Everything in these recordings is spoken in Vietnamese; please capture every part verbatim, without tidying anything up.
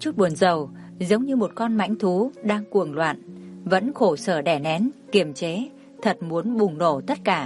chút buồn rầu, giống như một con mãnh thú đang cuồng loạn, vẫn khổ sở đè nén, kiềm chế, thật muốn bùng nổ tất cả.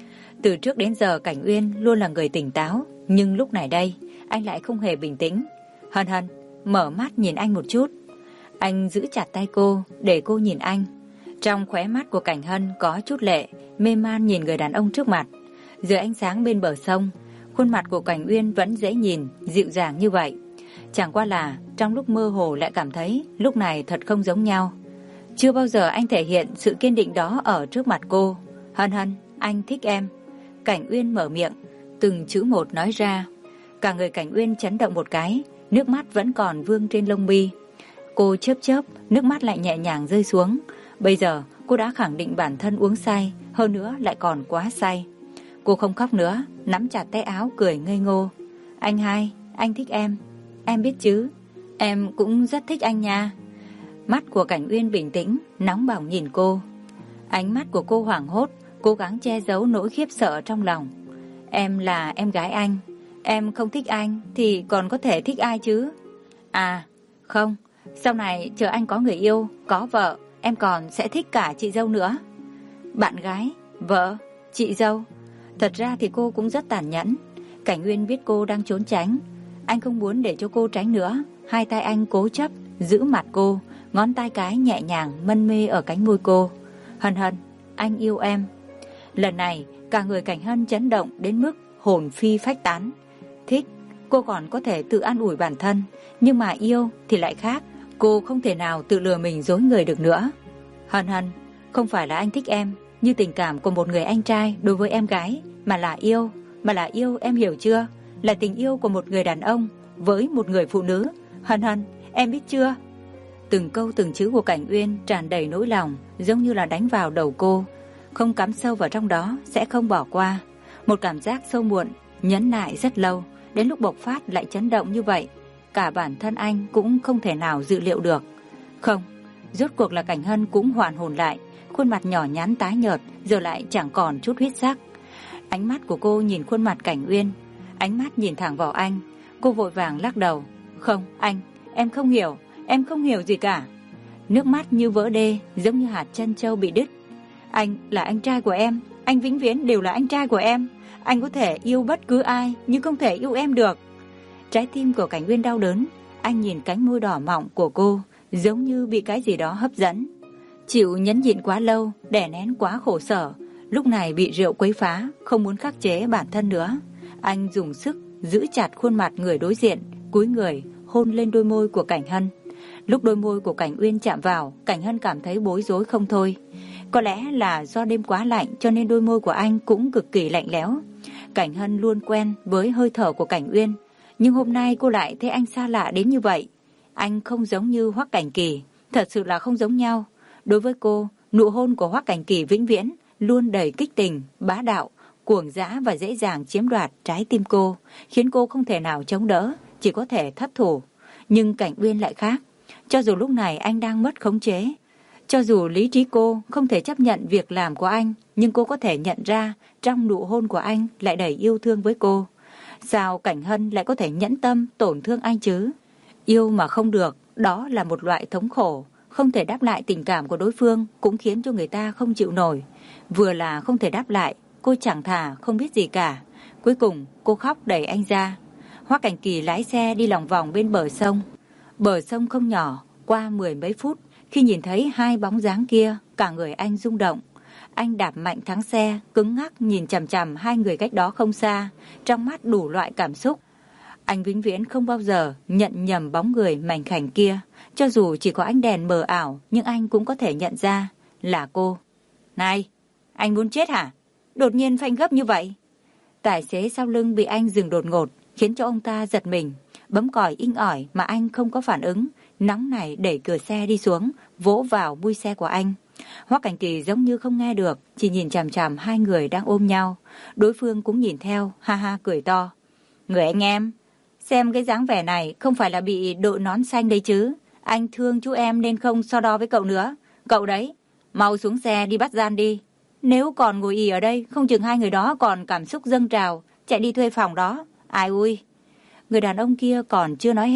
Từ trước đến giờ Cảnh Uyên luôn là người tỉnh táo, nhưng lúc này đây, anh lại không hề bình tĩnh. Hân Hân, mở mắt nhìn anh một chút. Anh giữ chặt tay cô, để cô nhìn anh. Trong khóe mắt của Cảnh Hân có chút lệ, mê man nhìn người đàn ông trước mặt. Dưới ánh sáng bên bờ sông, khuôn mặt của Cảnh Uyên vẫn dễ nhìn, dịu dàng như vậy. Chẳng qua là trong lúc mơ hồ lại cảm thấy lúc này thật không giống nhau. Chưa bao giờ anh thể hiện sự kiên định đó ở trước mặt cô. Hân Hân, anh thích em. Cảnh Uyên mở miệng, từng chữ một nói ra. Cả người Cảnh Uyên chấn động một cái, nước mắt vẫn còn vương trên lông mi. Cô chớp chớp, nước mắt lại nhẹ nhàng rơi xuống. Bây giờ cô đã khẳng định bản thân uống say, hơn nữa lại còn quá say. Cô không khóc nữa, nắm chặt tay áo cười ngây ngô. Anh hai, anh thích em. Em biết chứ, em cũng rất thích anh nha. Mắt của Cảnh Uyên bình tĩnh, nóng bỏng nhìn cô. Ánh mắt của cô hoảng hốt, cố gắng che giấu nỗi khiếp sợ trong lòng. Em là em gái anh, em không thích anh thì còn có thể thích ai chứ? À, không, sau này chờ anh có người yêu, có vợ, em còn sẽ thích cả chị dâu nữa. Bạn gái, vợ, chị dâu. Thật ra thì cô cũng rất tàn nhẫn. Cảnh Uyên biết cô đang trốn tránh. Anh không muốn để cho cô tránh nữa. Hai tay anh cố chấp giữ mặt cô, ngón tay cái nhẹ nhàng mân mê ở cánh môi cô. Hân Hân, anh yêu em. Lần này cả người Cảnh Hân chấn động đến mức hồn phi phách tán. Thích, cô còn có thể tự an ủi bản thân, nhưng mà yêu thì lại khác. Cô không thể nào tự lừa mình dối người được nữa. Hân Hân, không phải là anh thích em như tình cảm của một người anh trai đối với em gái, mà là yêu, mà là yêu, em hiểu chưa? Là tình yêu của một người đàn ông với một người phụ nữ. Hân Hân, em biết chưa? Từng câu từng chữ của Cảnh Uyên tràn đầy nỗi lòng, giống như là đánh vào đầu cô. Không cắm sâu vào trong đó sẽ không bỏ qua. Một cảm giác sâu muộn, nhẫn nại rất lâu, đến lúc bộc phát lại chấn động như vậy. Cả bản thân anh cũng không thể nào dự liệu được. Không, rốt cuộc là Cảnh Hân cũng hoàn hồn lại. Khuôn mặt nhỏ nhắn tái nhợt, giờ lại chẳng còn chút huyết sắc. Ánh mắt của cô nhìn khuôn mặt Cảnh Uyên, ánh mắt nhìn thẳng vào anh. Cô vội vàng lắc đầu. Không, anh, em không hiểu, em không hiểu gì cả. Nước mắt như vỡ đê, giống như hạt trân châu bị đứt. Anh là anh trai của em, anh vĩnh viễn đều là anh trai của em. Anh có thể yêu bất cứ ai, nhưng không thể yêu em được. Trái tim của Cảnh Uyên đau đớn. Anh nhìn cánh môi đỏ mọng của cô, giống như bị cái gì đó hấp dẫn. Chịu nhẫn nhịn quá lâu, đè nén quá khổ sở, lúc này bị rượu quấy phá, không muốn khắc chế bản thân nữa. Anh dùng sức giữ chặt khuôn mặt người đối diện, cúi người hôn lên đôi môi của Cảnh Hân. Lúc đôi môi của Cảnh Uyên chạm vào, Cảnh Hân cảm thấy bối rối không thôi. Có lẽ là do đêm quá lạnh cho nên đôi môi của anh cũng cực kỳ lạnh lẽo. Cảnh Hân luôn quen với hơi thở của Cảnh Uyên, nhưng hôm nay cô lại thấy anh xa lạ đến như vậy. Anh không giống như Hoắc Cảnh Kỳ, thật sự là không giống nhau. Đối với cô, nụ hôn của Hoắc Cảnh Kỳ vĩnh viễn luôn đầy kích tình, bá đạo, cuồng dã và dễ dàng chiếm đoạt trái tim cô, khiến cô không thể nào chống đỡ, chỉ có thể thất thủ. Nhưng Cảnh Uyên lại khác. Cho dù lúc này anh đang mất khống chế, cho dù lý trí cô không thể chấp nhận việc làm của anh, nhưng cô có thể nhận ra trong nụ hôn của anh lại đầy yêu thương với cô. Sao Cảnh Hân lại có thể nhẫn tâm tổn thương anh chứ? Yêu mà không được, đó là một loại thống khổ. Không thể đáp lại tình cảm của đối phương cũng khiến cho người ta không chịu nổi. Vừa là không thể đáp lại, cô chẳng thà không biết gì cả. Cuối cùng cô khóc đẩy anh ra. Hoắc Cảnh Kỳ lái xe đi lòng vòng bên bờ sông. Bờ sông không nhỏ, qua mười mấy phút, khi nhìn thấy hai bóng dáng kia, cả người anh rung động. Anh đạp mạnh thắng xe, cứng ngắc nhìn chằm chằm hai người cách đó không xa, trong mắt đủ loại cảm xúc. Anh vĩnh viễn không bao giờ nhận nhầm bóng người mảnh khảnh kia. Cho dù chỉ có ánh đèn mờ ảo, nhưng anh cũng có thể nhận ra là cô. Này, anh muốn chết hả? Đột nhiên phanh gấp như vậy. Tài xế sau lưng bị anh dừng đột ngột, khiến cho ông ta giật mình. Bấm còi inh ỏi mà anh không có phản ứng. Nóng này đẩy cửa xe đi xuống, vỗ vào mui xe của anh. Hoắc Cảnh Kỳ giống như không nghe được, chỉ nhìn chằm chằm hai người đang ôm nhau. Đối phương cũng nhìn theo, ha ha cười to. Người anh em, xem cái dáng vẻ này không phải là bị đội nón xanh đấy chứ. Anh thương chú em nên không so đo với cậu nữa. Cậu đấy, mau xuống xe đi bắt gian đi. Nếu còn ngồi ì ở đây, không chừng hai người đó còn cảm xúc dâng trào, chạy đi thuê phòng đó. Ai ui. Người đàn ông kia còn chưa nói hết,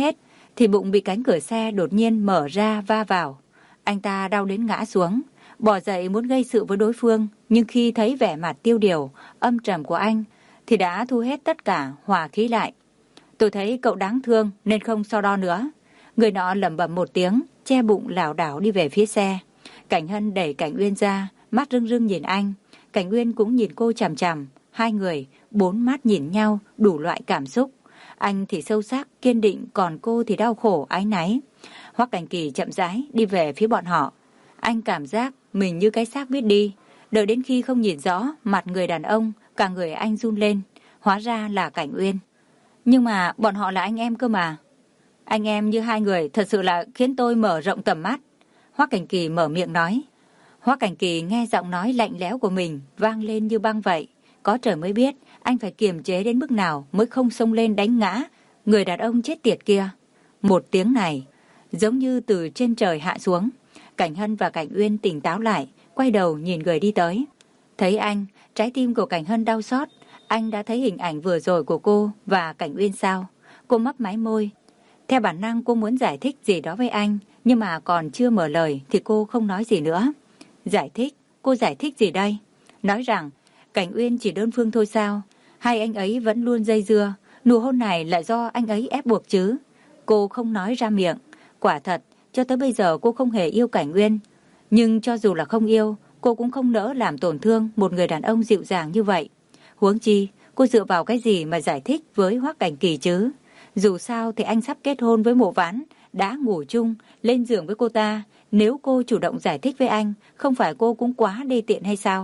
thì bụng bị cánh cửa xe đột nhiên mở ra va vào. Anh ta đau đến ngã xuống, bò dậy muốn gây sự với đối phương, nhưng khi thấy vẻ mặt tiêu điều, âm trầm của anh thì đã thu hết tất cả hòa khí lại. Tôi thấy cậu đáng thương nên không so đo nữa. Người nọ lẩm bẩm một tiếng, che bụng lảo đảo đi về phía xe. Cảnh Hân đẩy Cảnh Uyên ra, mắt rưng rưng nhìn anh. Cảnh Uyên cũng nhìn cô chằm chằm. Hai người, bốn mắt nhìn nhau, đủ loại cảm xúc. Anh thì sâu sắc, kiên định, còn cô thì đau khổ, áy náy. Hoắc Cảnh Kỳ chậm rãi đi về phía bọn họ. Anh cảm giác mình như cái xác biết đi. Đợi đến khi không nhìn rõ mặt người đàn ông, cả người anh run lên. Hóa ra là Cảnh Uyên. Nhưng mà bọn họ là anh em cơ mà. Anh em như hai người thật sự là khiến tôi mở rộng tầm mắt. Hoắc Cảnh Kỳ mở miệng nói. Hoắc Cảnh Kỳ nghe giọng nói lạnh lẽo của mình vang lên như băng vậy. Có trời mới biết anh phải kiềm chế đến mức nào mới không xông lên đánh ngã người đàn ông chết tiệt kia. Một tiếng này giống như từ trên trời hạ xuống. Cảnh Hân và Cảnh Uyên tỉnh táo lại, quay đầu nhìn người đi tới. Thấy anh, trái tim của Cảnh Hân đau xót. Anh đã thấy hình ảnh vừa rồi của cô và Cảnh Uyên sao? Cô mấp máy môi. Theo bản năng cô muốn giải thích gì đó với anh, nhưng mà còn chưa mở lời thì cô không nói gì nữa. Giải thích? Cô giải thích gì đây? Nói rằng Cảnh Uyên chỉ đơn phương thôi sao? Hai anh ấy vẫn luôn dây dưa, nụ hôn này là do anh ấy ép buộc chứ? Cô không nói ra miệng. Quả thật, cho tới bây giờ cô không hề yêu Cảnh Uyên. Nhưng cho dù là không yêu, cô cũng không nỡ làm tổn thương một người đàn ông dịu dàng như vậy. Huống chi, cô dựa vào cái gì mà giải thích với Hoắc Cảnh Kỳ chứ? Dù sao thì anh sắp kết hôn với Mộ Vãn, đã ngủ chung, lên giường với cô ta. Nếu cô chủ động giải thích với anh, không phải cô cũng quá đê tiện hay sao?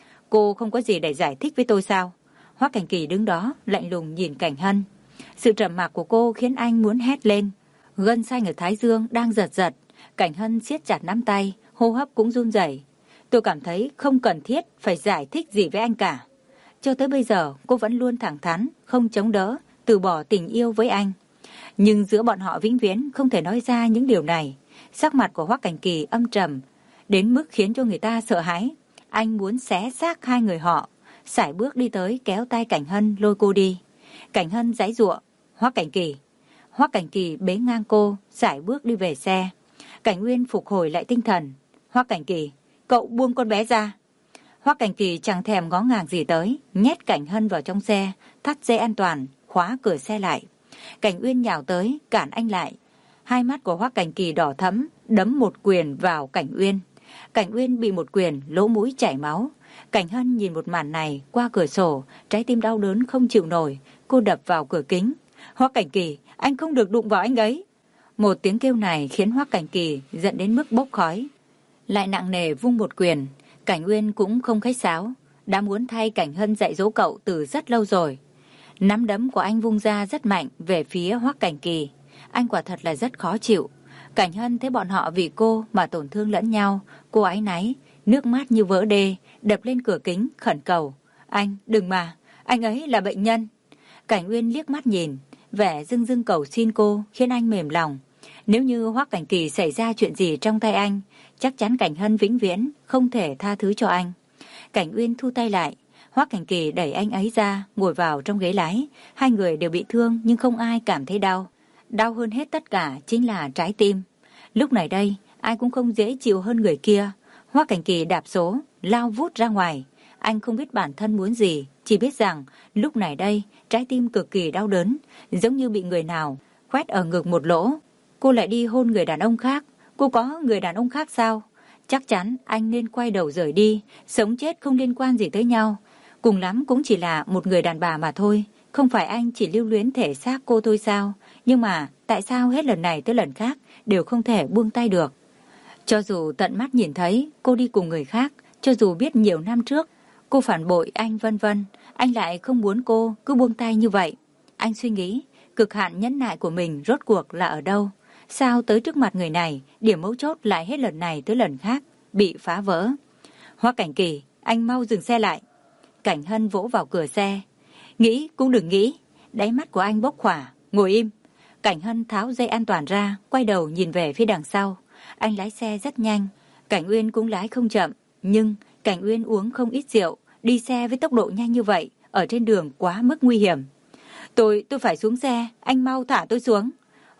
Cô không có gì để giải thích với tôi sao? Hoắc Cảnh Kỳ đứng đó, lạnh lùng nhìn Cảnh Hân. Sự trầm mặc của cô khiến anh muốn hét lên. Gân xanh ở thái dương đang giật giật. Cảnh Hân siết chặt nắm tay, hô hấp cũng run rẩy. Tôi cảm thấy không cần thiết phải giải thích gì với anh cả. Cho tới bây giờ cô vẫn luôn thẳng thắn, không chống đỡ, từ bỏ tình yêu với anh. Nhưng giữa bọn họ vĩnh viễn không thể nói ra những điều này. Sắc mặt của Hoắc Cảnh Kỳ âm trầm, đến mức khiến cho người ta sợ hãi. Anh muốn xé xác hai người họ. Sải bước đi tới kéo tay Cảnh Hân lôi cô đi. Cảnh Hân giãy giụa. Hoắc Cảnh Kỳ. Hoắc Cảnh Kỳ bế ngang cô, sải bước đi về xe. Cảnh Uyên phục hồi lại tinh thần. Hoắc Cảnh Kỳ, cậu buông con bé ra. Hoắc Cảnh Kỳ chẳng thèm ngó ngàng gì tới, nhét Cảnh Hân vào trong xe, thắt dây an toàn, khóa cửa xe lại. Cảnh Uyên nhào tới, cản anh lại. Hai mắt của Hoắc Cảnh Kỳ đỏ thẫm, đấm một quyền vào Cảnh Uyên. Cảnh Uyên bị một quyền, lỗ mũi chảy máu. Cảnh Hân nhìn một màn này qua cửa sổ, trái tim đau đớn không chịu nổi. Cô đập vào cửa kính. Hoắc Cảnh Kỳ, anh không được đụng vào anh ấy. Một tiếng kêu này khiến Hoắc Cảnh Kỳ giận đến mức bốc khói. Lại nặng nề vung một quyền. Cảnh Uyên cũng không khách sáo, đã muốn thay Cảnh Hân dạy dỗ cậu từ rất lâu rồi. Nắm đấm của anh vung ra rất mạnh về phía Hoắc Cảnh Kỳ. Anh quả thật là rất khó chịu. Cảnh Hân thấy bọn họ vì cô mà tổn thương lẫn nhau. Cô áy náy, nước mắt như vỡ đê, đập lên cửa kính, khẩn cầu. Anh, đừng mà, anh ấy là bệnh nhân. Cảnh Uyên liếc mắt nhìn, vẻ dưng dưng cầu xin cô khiến anh mềm lòng. Nếu như Hoắc Cảnh Kỳ xảy ra chuyện gì trong tay anh, chắc chắn Cảnh Hân vĩnh viễn không thể tha thứ cho anh. Cảnh Uyên thu tay lại. Hoắc Cảnh Kỳ đẩy anh ấy ra, ngồi vào trong ghế lái. Hai người đều bị thương nhưng không ai cảm thấy đau. Đau hơn hết tất cả chính là trái tim. Lúc này đây, ai cũng không dễ chịu hơn người kia. Hoắc Cảnh Kỳ đạp số, lao vút ra ngoài. Anh không biết bản thân muốn gì, chỉ biết rằng lúc này đây, trái tim cực kỳ đau đớn, giống như bị người nào khoét ở ngực một lỗ. Cô lại đi hôn người đàn ông khác. Cô có người đàn ông khác sao? Chắc chắn anh nên quay đầu rời đi. Sống chết không liên quan gì tới nhau. Cùng lắm cũng chỉ là một người đàn bà mà thôi. Không phải anh chỉ lưu luyến thể xác cô thôi sao? Nhưng mà tại sao hết lần này tới lần khác đều không thể buông tay được? Cho dù tận mắt nhìn thấy cô đi cùng người khác, cho dù biết nhiều năm trước cô phản bội anh vân vân, anh lại không muốn cô cứ buông tay như vậy. Anh suy nghĩ cực hạn nhẫn nại của mình rốt cuộc là ở đâu? Sao tới trước mặt người này, điểm mấu chốt lại hết lần này tới lần khác bị phá vỡ? Hoắc Cảnh Kỳ, anh mau dừng xe lại. Cảnh Hân vỗ vào cửa xe. Nghĩ cũng đừng nghĩ. Đáy mắt của anh bốc hỏa. Ngồi im. Cảnh Hân tháo dây an toàn ra, quay đầu nhìn về phía đằng sau. Anh lái xe rất nhanh. Cảnh Uyên cũng lái không chậm. Nhưng Cảnh Uyên uống không ít rượu, đi xe với tốc độ nhanh như vậy ở trên đường quá mức nguy hiểm. Tôi, tôi phải xuống xe. Anh mau thả tôi xuống.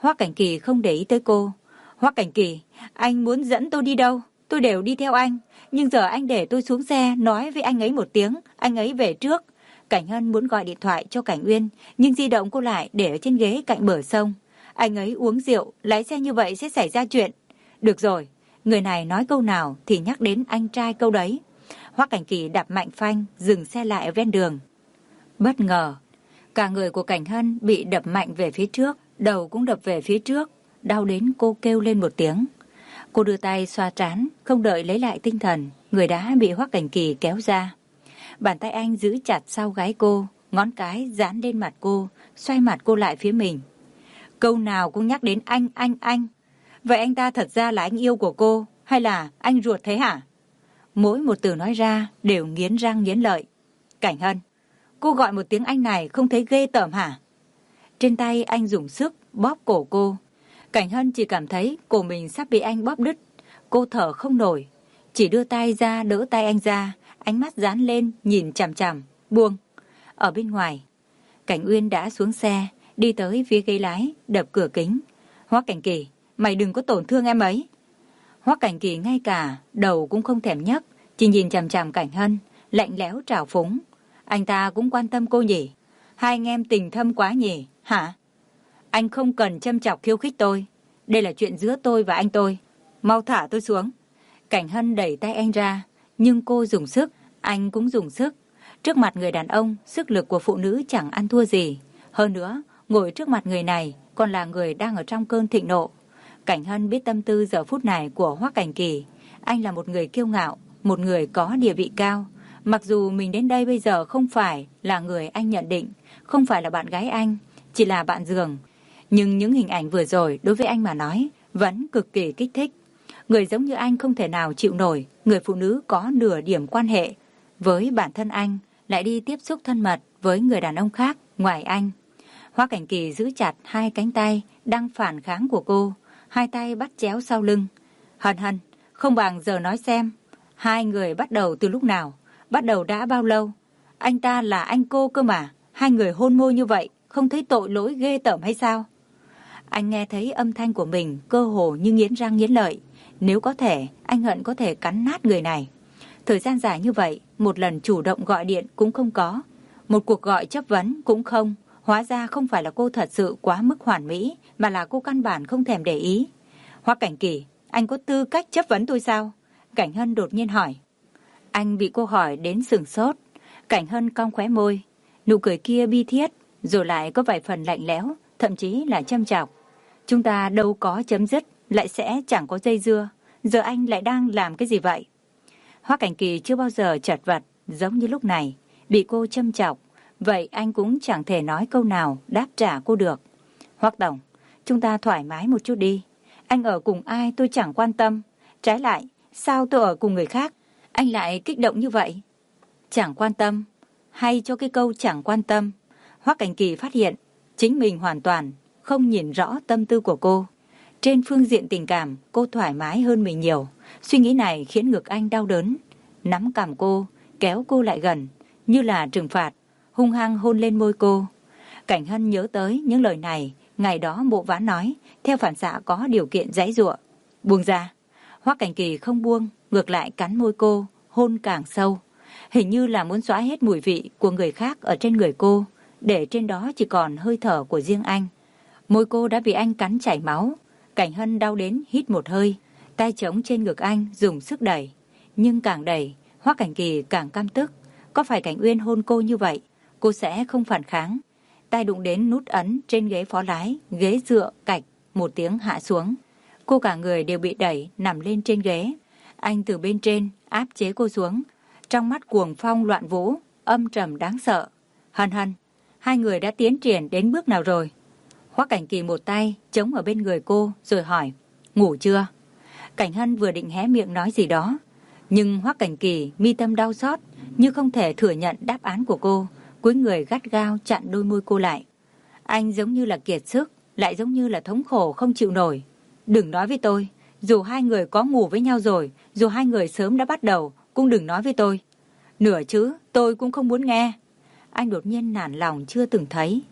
Hoắc Cảnh Kỳ không để ý tới cô. Hoắc Cảnh Kỳ, anh muốn dẫn tôi đi đâu? Tôi đều đi theo anh. Nhưng giờ anh để tôi xuống xe nói với anh ấy một tiếng, anh ấy về trước. Cảnh Hân muốn gọi điện thoại cho Cảnh Uyên, nhưng di động cô lại để ở trên ghế cạnh bờ sông. Anh ấy uống rượu, lái xe như vậy sẽ xảy ra chuyện. Được rồi, người này nói câu nào thì nhắc đến anh trai câu đấy. Hoắc Cảnh Kỳ đạp mạnh phanh, dừng xe lại ở ven đường. Bất ngờ, cả người của Cảnh Hân bị đập mạnh về phía trước, đầu cũng đập về phía trước, đau đến cô kêu lên một tiếng. Cô đưa tay xoa trán, không đợi lấy lại tinh thần, người đã bị Hoắc Cảnh Kỳ kéo ra. Bàn tay anh giữ chặt sau gáy cô, ngón cái dán lên mặt cô, xoay mặt cô lại phía mình. Câu nào cũng nhắc đến anh, anh, anh. Vậy anh ta thật ra là anh yêu của cô, hay là anh ruột thế hả? Mỗi một từ nói ra đều nghiến răng nghiến lợi. Cảnh Hân, cô gọi một tiếng anh này không thấy ghê tởm hả? Trên tay anh dùng sức bóp cổ cô. Cảnh Hân chỉ cảm thấy cổ mình sắp bị anh bóp đứt. Cô thở không nổi, chỉ đưa tay ra đỡ tay anh ra, ánh mắt dán lên nhìn chằm chằm, buông. Ở bên ngoài, Cảnh Uyên đã xuống xe, đi tới phía ghế lái, đập cửa kính. Hoắc Cảnh Kỳ, mày đừng có tổn thương em ấy. Hoắc Cảnh Kỳ ngay cả đầu cũng không thèm nhấc, chỉ nhìn chằm chằm Cảnh Hân, lạnh lẽo trào phúng. Anh ta cũng quan tâm cô nhỉ? Hai anh em tình thâm quá nhỉ? Hả? Anh không cần châm chọc khiêu khích tôi. Đây là chuyện giữa tôi và anh tôi. Mau thả tôi xuống. Cảnh Hân đẩy tay anh ra, nhưng cô dùng sức, anh cũng dùng sức. Trước mặt người đàn ông, sức lực của phụ nữ chẳng ăn thua gì. Hơn nữa, ngồi trước mặt người này còn là người đang ở trong cơn thịnh nộ. Cảnh Hân biết tâm tư giờ phút này của Hoắc Cảnh Kỳ. Anh là một người kiêu ngạo, một người có địa vị cao. Mặc dù mình đến đây bây giờ không phải là người anh nhận định, không phải là bạn gái anh, chỉ là bạn giường. Nhưng những hình ảnh vừa rồi đối với anh mà nói vẫn cực kỳ kích thích. Người giống như anh không thể nào chịu nổi người phụ nữ có nửa điểm quan hệ với bản thân anh lại đi tiếp xúc thân mật với người đàn ông khác ngoài anh. Hoắc Cảnh Kỳ giữ chặt hai cánh tay đang phản kháng của cô, hai tay bắt chéo sau lưng. Hân Hân, không bằng giờ nói xem, hai người bắt đầu từ lúc nào, bắt đầu đã bao lâu? Anh ta là anh cô cơ mà, hai người hôn môi như vậy, không thấy tội lỗi ghê tởm hay sao? Anh nghe thấy âm thanh của mình cơ hồ như nghiến răng nghiến lợi. Nếu có thể, anh hận có thể cắn nát người này. Thời gian dài như vậy, một lần chủ động gọi điện cũng không có, một cuộc gọi chất vấn cũng không. Hóa ra không phải là cô thật sự quá mức hoàn mỹ, mà là cô căn bản không thèm để ý. Hoắc Cảnh Kỳ, anh có tư cách chất vấn tôi sao? Cảnh Hân đột nhiên hỏi. Anh bị cô hỏi đến sửng sốt. Cảnh Hân cong khóe môi, nụ cười kia bi thiết, rồi lại có vài phần lạnh lẽo, thậm chí là châm chọc. Chúng ta đâu có chấm dứt, lại sẽ chẳng có dây dưa. Giờ anh lại đang làm cái gì vậy? Hoắc Cảnh Kỳ chưa bao giờ chật vật giống như lúc này, bị cô châm chọc. Vậy anh cũng chẳng thể nói câu nào đáp trả cô được. Hoắc tổng, chúng ta thoải mái một chút đi. Anh ở cùng ai tôi chẳng quan tâm. Trái lại, sao tôi ở cùng người khác anh lại kích động như vậy? Chẳng quan tâm, hay cho cái câu chẳng quan tâm, Hoắc Cảnh Kỳ phát hiện chính mình hoàn toàn không nhìn rõ tâm tư của cô. Trên phương diện tình cảm, cô thoải mái hơn mình nhiều. Suy nghĩ này khiến ngực anh đau đớn. Nắm cằm cô, kéo cô lại gần, như là trừng phạt, hung hăng hôn lên môi cô. Cảnh Hân nhớ tới những lời này, ngày đó Mộ Vãn nói, theo phản xạ có điều kiện giãy giụa. Buông ra. Hoắc Cảnh Kỳ không buông, ngược lại cắn môi cô, hôn càng sâu. Hình như là muốn xóa hết mùi vị của người khác ở trên người cô, để trên đó chỉ còn hơi thở của riêng anh. Môi cô đã bị anh cắn chảy máu. Cảnh Hân đau đến hít một hơi, tay trống trên ngực anh dùng sức đẩy. Nhưng càng đẩy, Hoắc Cảnh Kỳ càng căm tức. Có phải Cảnh Uyên hôn cô như vậy, cô sẽ không phản kháng. Tay đụng đến nút ấn trên ghế phó lái, ghế dựa cạch, một tiếng hạ xuống. Cô cả người đều bị đẩy nằm lên trên ghế. Anh từ bên trên áp chế cô xuống. Trong mắt cuồng phong loạn vũ, âm trầm đáng sợ. Hân Hân, hai người đã tiến triển đến bước nào rồi? Hoắc Cảnh Kỳ một tay chống ở bên người cô rồi hỏi, ngủ chưa? Cảnh Hân vừa định hé miệng nói gì đó, nhưng Hoắc Cảnh Kỳ mi tâm đau xót, như không thể thừa nhận đáp án của cô, cúi người gắt gao chặn đôi môi cô lại. Anh giống như là kiệt sức, lại giống như là thống khổ không chịu nổi. Đừng nói với tôi, dù hai người có ngủ với nhau rồi, dù hai người sớm đã bắt đầu, cũng đừng nói với tôi. Nửa chữ tôi cũng không muốn nghe. Anh đột nhiên nản lòng chưa từng thấy.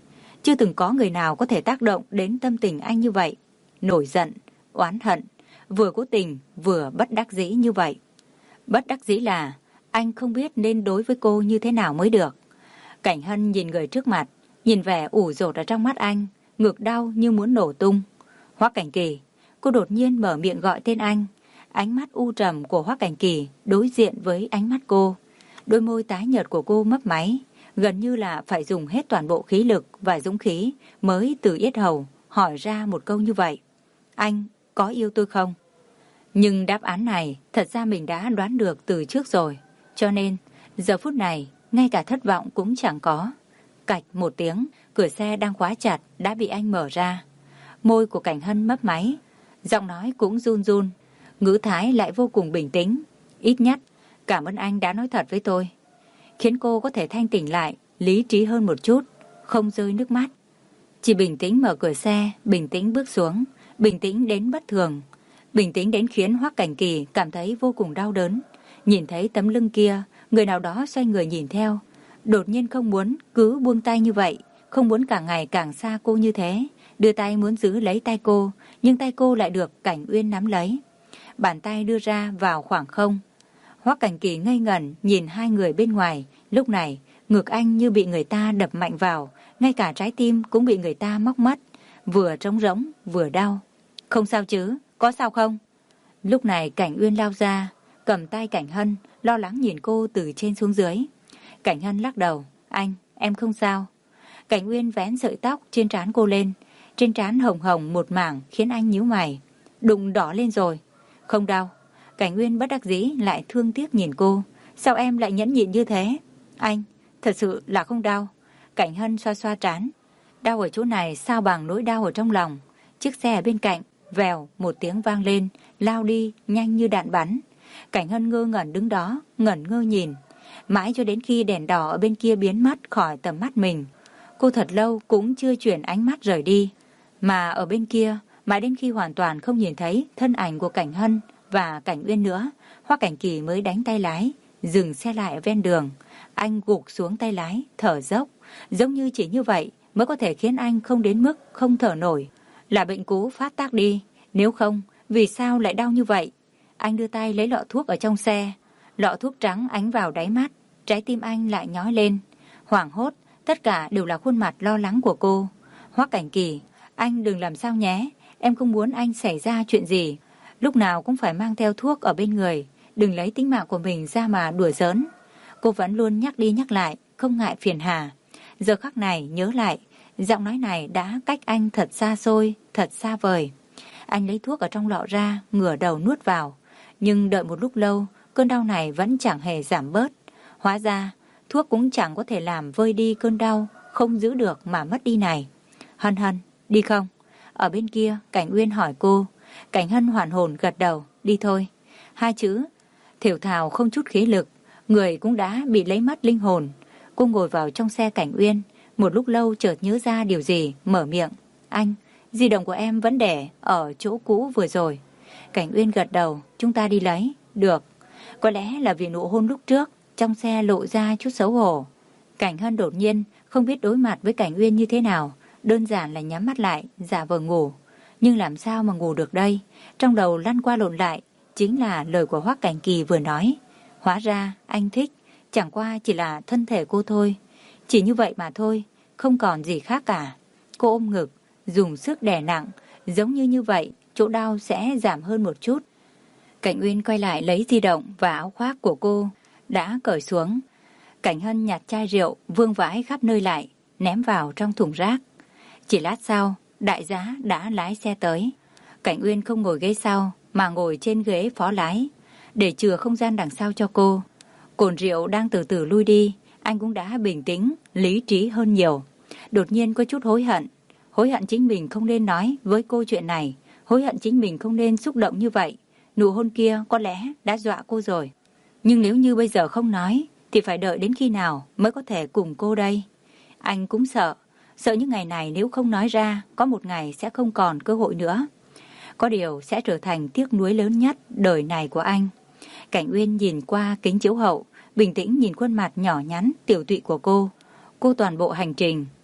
Chưa từng có người nào có thể tác động đến tâm tình anh như vậy. Nổi giận, oán hận, vừa cố tình, vừa bất đắc dĩ như vậy. Bất đắc dĩ là anh không biết nên đối với cô như thế nào mới được. Cảnh Hân nhìn người trước mặt, nhìn vẻ ủ rột ở trong mắt anh, ngực đau như muốn nổ tung. Hoắc Cảnh Kỳ, cô đột nhiên mở miệng gọi tên anh. Ánh mắt u trầm của Hoắc Cảnh Kỳ đối diện với ánh mắt cô. Đôi môi tái nhợt của cô mấp máy, gần như là phải dùng hết toàn bộ khí lực và dũng khí mới từ yết hầu hỏi ra một câu như vậy. Anh có yêu tôi không? Nhưng đáp án này thật ra mình đã đoán được từ trước rồi. Cho nên giờ phút này ngay cả thất vọng cũng chẳng có. Cạch một tiếng, cửa xe đang khóa chặt đã bị anh mở ra. Môi của Cảnh Hân mấp máy, giọng nói cũng run run, ngữ thái lại vô cùng bình tĩnh. Ít nhất cảm ơn anh đã nói thật với tôi, khiến cô có thể thanh tỉnh lại, lý trí hơn một chút, không rơi nước mắt. Chỉ bình tĩnh mở cửa xe, bình tĩnh bước xuống, bình tĩnh đến bất thường, bình tĩnh đến khiến Hoắc Cảnh Kỳ cảm thấy vô cùng đau đớn. Nhìn thấy tấm lưng kia, người nào đó xoay người nhìn theo, đột nhiên không muốn cứ buông tay như vậy, không muốn càng ngày càng xa cô như thế, đưa tay muốn giữ lấy tay cô, nhưng tay cô lại được Cảnh Uyên nắm lấy. Bàn tay đưa ra vào khoảng không. Hoắc Cảnh Kỳ ngây ngẩn nhìn hai người bên ngoài, lúc này ngực anh như bị người ta đập mạnh vào, ngay cả trái tim cũng bị người ta móc mất, vừa trống rỗng vừa đau. Không sao chứ, có sao không? Lúc này Cảnh Uyên lao ra, cầm tay Cảnh Hân, lo lắng nhìn cô từ trên xuống dưới. Cảnh Hân lắc đầu, anh, em không sao. Cảnh Uyên vén sợi tóc trên trán cô lên, trên trán hồng hồng một mảng khiến anh nhíu mày. Đụng đỏ lên rồi. Không đau. Cảnh Uyên bất đắc dĩ lại thương tiếc nhìn cô. Sao em lại nhẫn nhịn như thế? Anh, thật sự là không đau. Cảnh Hân xoa xoa trán. Đau ở chỗ này sao bằng nỗi đau ở trong lòng. Chiếc xe ở bên cạnh, vèo một tiếng vang lên, lao đi nhanh như đạn bắn. Cảnh Hân ngơ ngẩn đứng đó, ngẩn ngơ nhìn. Mãi cho đến khi đèn đỏ ở bên kia biến mất khỏi tầm mắt mình, cô thật lâu cũng chưa chuyển ánh mắt rời đi. Mà ở bên kia, mãi đến khi hoàn toàn không nhìn thấy thân ảnh của Cảnh Hân và Cảnh Uyên nữa, Hoắc Cảnh Kỳ mới đánh tay lái, dừng xe lại ở ven đường. Anh gục xuống tay lái, thở dốc, giống như chỉ như vậy mới có thể khiến anh không đến mức không thở nổi. Là bệnh cũ phát tác đi, nếu không, vì sao lại đau như vậy? Anh đưa tay lấy lọ thuốc ở trong xe, lọ thuốc trắng ánh vào đáy mắt, trái tim anh lại nhói lên. Hoảng hốt, tất cả đều là khuôn mặt lo lắng của cô. Hoắc Cảnh Kỳ, anh đừng làm sao nhé, em không muốn anh xảy ra chuyện gì. Lúc nào cũng phải mang theo thuốc ở bên người, đừng lấy tính mạng của mình ra mà đùa giỡn. Cô vẫn luôn nhắc đi nhắc lại, không ngại phiền hà. Giờ khắc này nhớ lại, giọng nói này đã cách anh thật xa xôi, thật xa vời. Anh lấy thuốc ở trong lọ ra, ngửa đầu nuốt vào. Nhưng đợi một lúc lâu, cơn đau này vẫn chẳng hề giảm bớt. Hóa ra, thuốc cũng chẳng có thể làm vơi đi cơn đau, không giữ được mà mất đi này. Hân Hân, đi không? Ở bên kia, Cảnh Uyên hỏi cô. Cảnh Hân hoàn hồn gật đầu, đi thôi. Hai chữ, thều thào không chút khí lực, người cũng đã bị lấy mất linh hồn. Cô ngồi vào trong xe Cảnh Uyên, một lúc lâu chợt nhớ ra điều gì, mở miệng. Anh, di động của em vẫn để ở chỗ cũ vừa rồi. Cảnh Uyên gật đầu, chúng ta đi lấy. Được. Có lẽ là vì nụ hôn lúc trước, trong xe lộ ra chút xấu hổ. Cảnh Hân đột nhiên không biết đối mặt với Cảnh Uyên như thế nào, đơn giản là nhắm mắt lại, giả vờ ngủ. Nhưng làm sao mà ngủ được đây? Trong đầu lăn qua lộn lại, chính là lời của Hoắc Cảnh Kỳ vừa nói. Hóa ra anh thích, chẳng qua chỉ là thân thể cô thôi. Chỉ như vậy mà thôi, không còn gì khác cả. Cô ôm ngực, dùng sức đè nặng, giống như như vậy, chỗ đau sẽ giảm hơn một chút. Cảnh Uyên quay lại lấy di động và áo khoác của cô, đã cởi xuống. Cảnh Hân nhặt chai rượu, vương vãi khắp nơi lại, ném vào trong thùng rác. Chỉ lát sau, đại giá đã lái xe tới. Cảnh Uyên không ngồi ghế sau, mà ngồi trên ghế phó lái, để chừa không gian đằng sau cho cô. Cồn rượu đang từ từ lui đi, anh cũng đã bình tĩnh, lý trí hơn nhiều. Đột nhiên có chút hối hận. Hối hận chính mình không nên nói với cô chuyện này. Hối hận chính mình không nên xúc động như vậy. Nụ hôn kia có lẽ đã dọa cô rồi. Nhưng nếu như bây giờ không nói, thì phải đợi đến khi nào mới có thể cùng cô đây? Anh cũng sợ. Sợ những ngày này nếu không nói ra, có một ngày sẽ không còn cơ hội nữa. Có điều sẽ trở thành tiếc nuối lớn nhất đời này của anh. Cảnh Uyên nhìn qua kính chiếu hậu, bình tĩnh nhìn khuôn mặt nhỏ nhắn, tiểu tụy của cô. Cô toàn bộ hành trình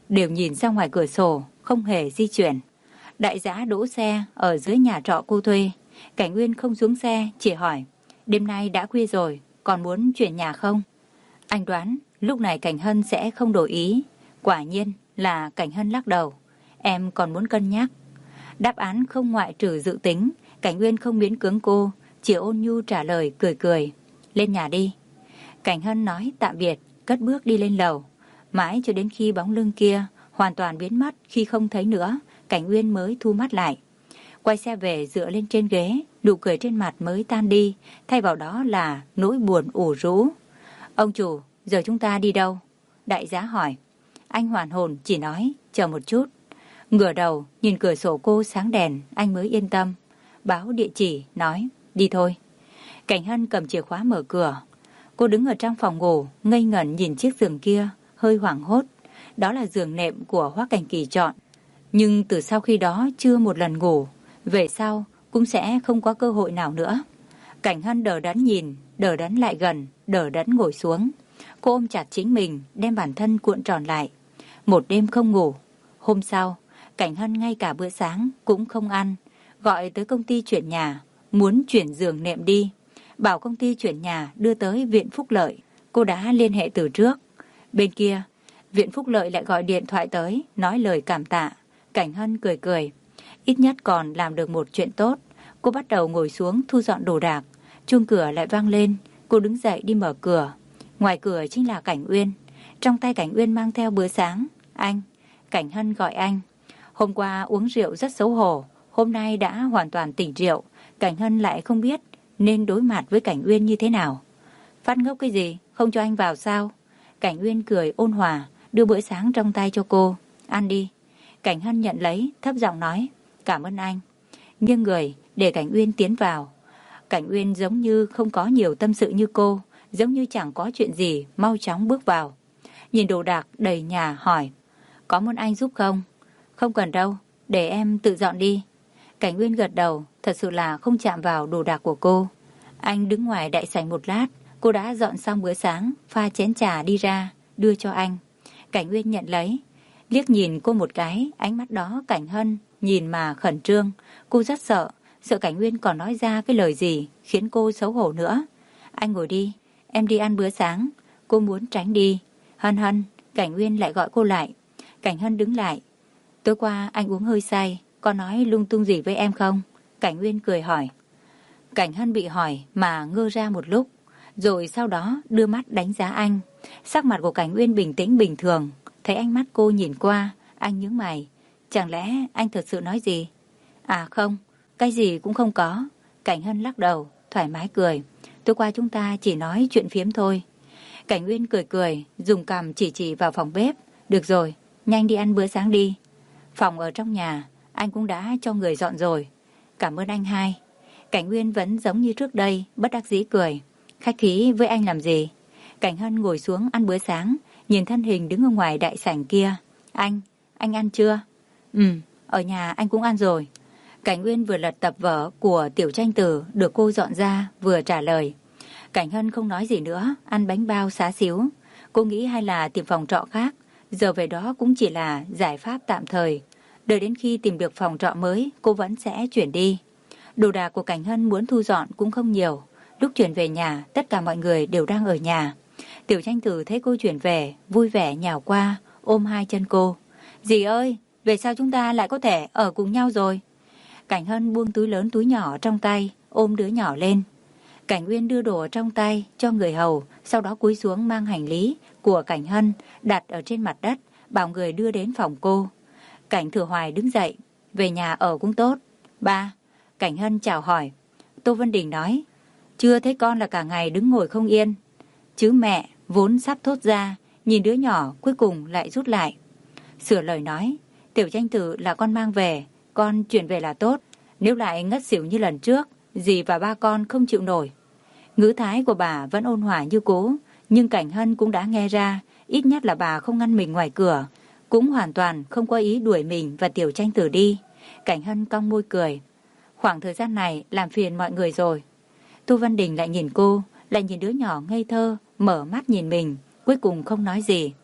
đều nhìn ra ngoài cửa sổ, không hề di chuyển. Đại giá đỗ xe ở dưới nhà trọ cô thuê. Cảnh Uyên không xuống xe, chỉ hỏi, đêm nay đã khuya rồi, còn muốn chuyển nhà không? Anh đoán lúc này Cảnh Hân sẽ không đổi ý. Quả nhiên là Cảnh Hân lắc đầu. Em còn muốn cân nhắc. Đáp án không ngoại trừ dự tính. Cảnh Uyên không miễn cưỡng cô, chỉ ôn nhu trả lời cười cười. Lên nhà đi. Cảnh Hân nói tạm biệt, cất bước đi lên lầu. Mãi cho đến khi bóng lưng kia hoàn toàn biến mất khi không thấy nữa, Cảnh Uyên mới thu mắt lại. Quay xe về dựa lên trên ghế, nụ cười trên mặt mới tan đi, thay vào đó là nỗi buồn ủ rũ. Ông chủ, giờ chúng ta đi đâu? Đại giá hỏi. Anh hoàn hồn chỉ nói, chờ một chút. Ngửa đầu, nhìn cửa sổ cô sáng đèn, anh mới yên tâm. Báo địa chỉ, nói, đi thôi. Cảnh Hân cầm chìa khóa mở cửa. Cô đứng ở trong phòng ngủ, ngây ngẩn nhìn chiếc giường kia, hơi hoảng hốt. Đó là giường nệm của Hoắc Cảnh Kỳ chọn. Nhưng từ sau khi đó chưa một lần ngủ, về sau cũng sẽ không có cơ hội nào nữa. Cảnh Hân đờ đẫn nhìn, đờ đẫn lại gần, đờ đẫn ngồi xuống. Cô ôm chặt chính mình, đem bản thân cuộn tròn lại. Một đêm không ngủ. Hôm sau, Cảnh Hân ngay cả bữa sáng cũng không ăn. Gọi tới công ty chuyển nhà, muốn chuyển giường nệm đi. Bảo công ty chuyển nhà đưa tới Viện Phúc Lợi. Cô đã liên hệ từ trước. Bên kia, Viện Phúc Lợi lại gọi điện thoại tới, nói lời cảm tạ. Cảnh Hân cười cười. Ít nhất còn làm được một chuyện tốt. Cô bắt đầu ngồi xuống thu dọn đồ đạc. Chuông cửa lại vang lên. Cô đứng dậy đi mở cửa. Ngoài cửa chính là Cảnh Uyên. Trong tay Cảnh Uyên mang theo bữa sáng. Anh. Cảnh Hân gọi anh. Hôm qua uống rượu rất xấu hổ. Hôm nay đã hoàn toàn tỉnh rượu. Cảnh Hân lại không biết nên đối mặt với Cảnh Uyên như thế nào. Phát ngốc cái gì? Không cho anh vào sao? Cảnh Uyên cười ôn hòa, đưa bữa sáng trong tay cho cô. Ăn đi. Cảnh Hân nhận lấy, thấp giọng nói. Cảm ơn anh. Nghiêng người để Cảnh Uyên tiến vào. Cảnh Uyên giống như không có nhiều tâm sự như cô, giống như chẳng có chuyện gì, mau chóng bước vào. Nhìn đồ đạc đầy nhà hỏi. Có muốn anh giúp không? Không cần đâu, để em tự dọn đi. Cảnh Uyên gật đầu, thật sự là không chạm vào đồ đạc của cô. Anh đứng ngoài đại sảnh một lát, cô đã dọn xong bữa sáng, pha chén trà đi ra, đưa cho anh. Cảnh Uyên nhận lấy, liếc nhìn cô một cái, ánh mắt đó Cảnh Hân nhìn mà khẩn trương. Cô rất sợ, sợ Cảnh Uyên còn nói ra cái lời gì khiến cô xấu hổ nữa. Anh ngồi đi, em đi ăn bữa sáng. Cô muốn tránh đi. Hân Hân, Cảnh Uyên lại gọi cô lại. Cảnh Hân đứng lại. Tối qua anh uống hơi say, có nói lung tung gì với em không? Cảnh Uyên cười hỏi. Cảnh Hân bị hỏi mà ngơ ra một lúc, rồi sau đó đưa mắt đánh giá anh. Sắc mặt của Cảnh Uyên bình tĩnh bình thường. Thấy ánh mắt cô nhìn qua, anh nhướng mày. Chẳng lẽ anh thật sự nói gì? À không, cái gì cũng không có. Cảnh Hân lắc đầu, thoải mái cười. Tối qua chúng ta chỉ nói chuyện phiếm thôi. Cảnh Uyên cười cười, dùng cằm chỉ chỉ vào phòng bếp. Được rồi, nhanh đi ăn bữa sáng đi. Phòng ở trong nhà, anh cũng đã cho người dọn rồi. Cảm ơn anh hai. Cảnh Uyên vẫn giống như trước đây, bất đắc dĩ cười. Khách khí với anh làm gì? Cảnh Hân ngồi xuống ăn bữa sáng, nhìn thân hình đứng ở ngoài đại sảnh kia. Anh, anh ăn chưa? Ừ, ở nhà anh cũng ăn rồi. Cảnh Uyên vừa lật tập vở của Tiểu Tranh Tử được cô dọn ra, vừa trả lời. Cảnh Hân không nói gì nữa, ăn bánh bao xá xíu. Cô nghĩ hay là tìm phòng trọ khác, giờ về đó cũng chỉ là giải pháp tạm thời. Đợi đến khi tìm được phòng trọ mới, cô vẫn sẽ chuyển đi. Đồ đạc của Cảnh Hân muốn thu dọn cũng không nhiều. Lúc chuyển về nhà, tất cả mọi người đều đang ở nhà. Tiểu Tranh Tử thấy cô chuyển về, vui vẻ nhào qua, ôm hai chân cô. Dì ơi, về sau chúng ta lại có thể ở cùng nhau rồi. Cảnh Hân buông túi lớn túi nhỏ trong tay, ôm đứa nhỏ lên. Cảnh Uyên đưa đồ trong tay cho người hầu, sau đó cúi xuống mang hành lý của Cảnh Hân đặt ở trên mặt đất, bảo người đưa đến phòng cô. Cảnh Thừa Hoài đứng dậy, về nhà ở cũng tốt. Ba, Cảnh Hân chào hỏi. Tô Vân Đình nói, chưa thấy con là cả ngày đứng ngồi không yên. Chứ mẹ vốn sắp thốt ra, nhìn đứa nhỏ cuối cùng lại rút lại. Sửa lời nói, Tiểu Tranh Tử là con mang về, con chuyển về là tốt. Nếu lại ngất xỉu như lần trước, dì và ba con không chịu nổi. Ngữ thái của bà vẫn ôn hòa như cố, nhưng Cảnh Hân cũng đã nghe ra, ít nhất là bà không ngăn mình ngoài cửa, cũng hoàn toàn không có ý đuổi mình và Tiểu Tranh Tử đi. Cảnh Hân cong môi cười. Khoảng thời gian này làm phiền mọi người rồi. Tô Văn Đình lại nhìn cô, lại nhìn đứa nhỏ ngây thơ, mở mắt nhìn mình, cuối cùng không nói gì.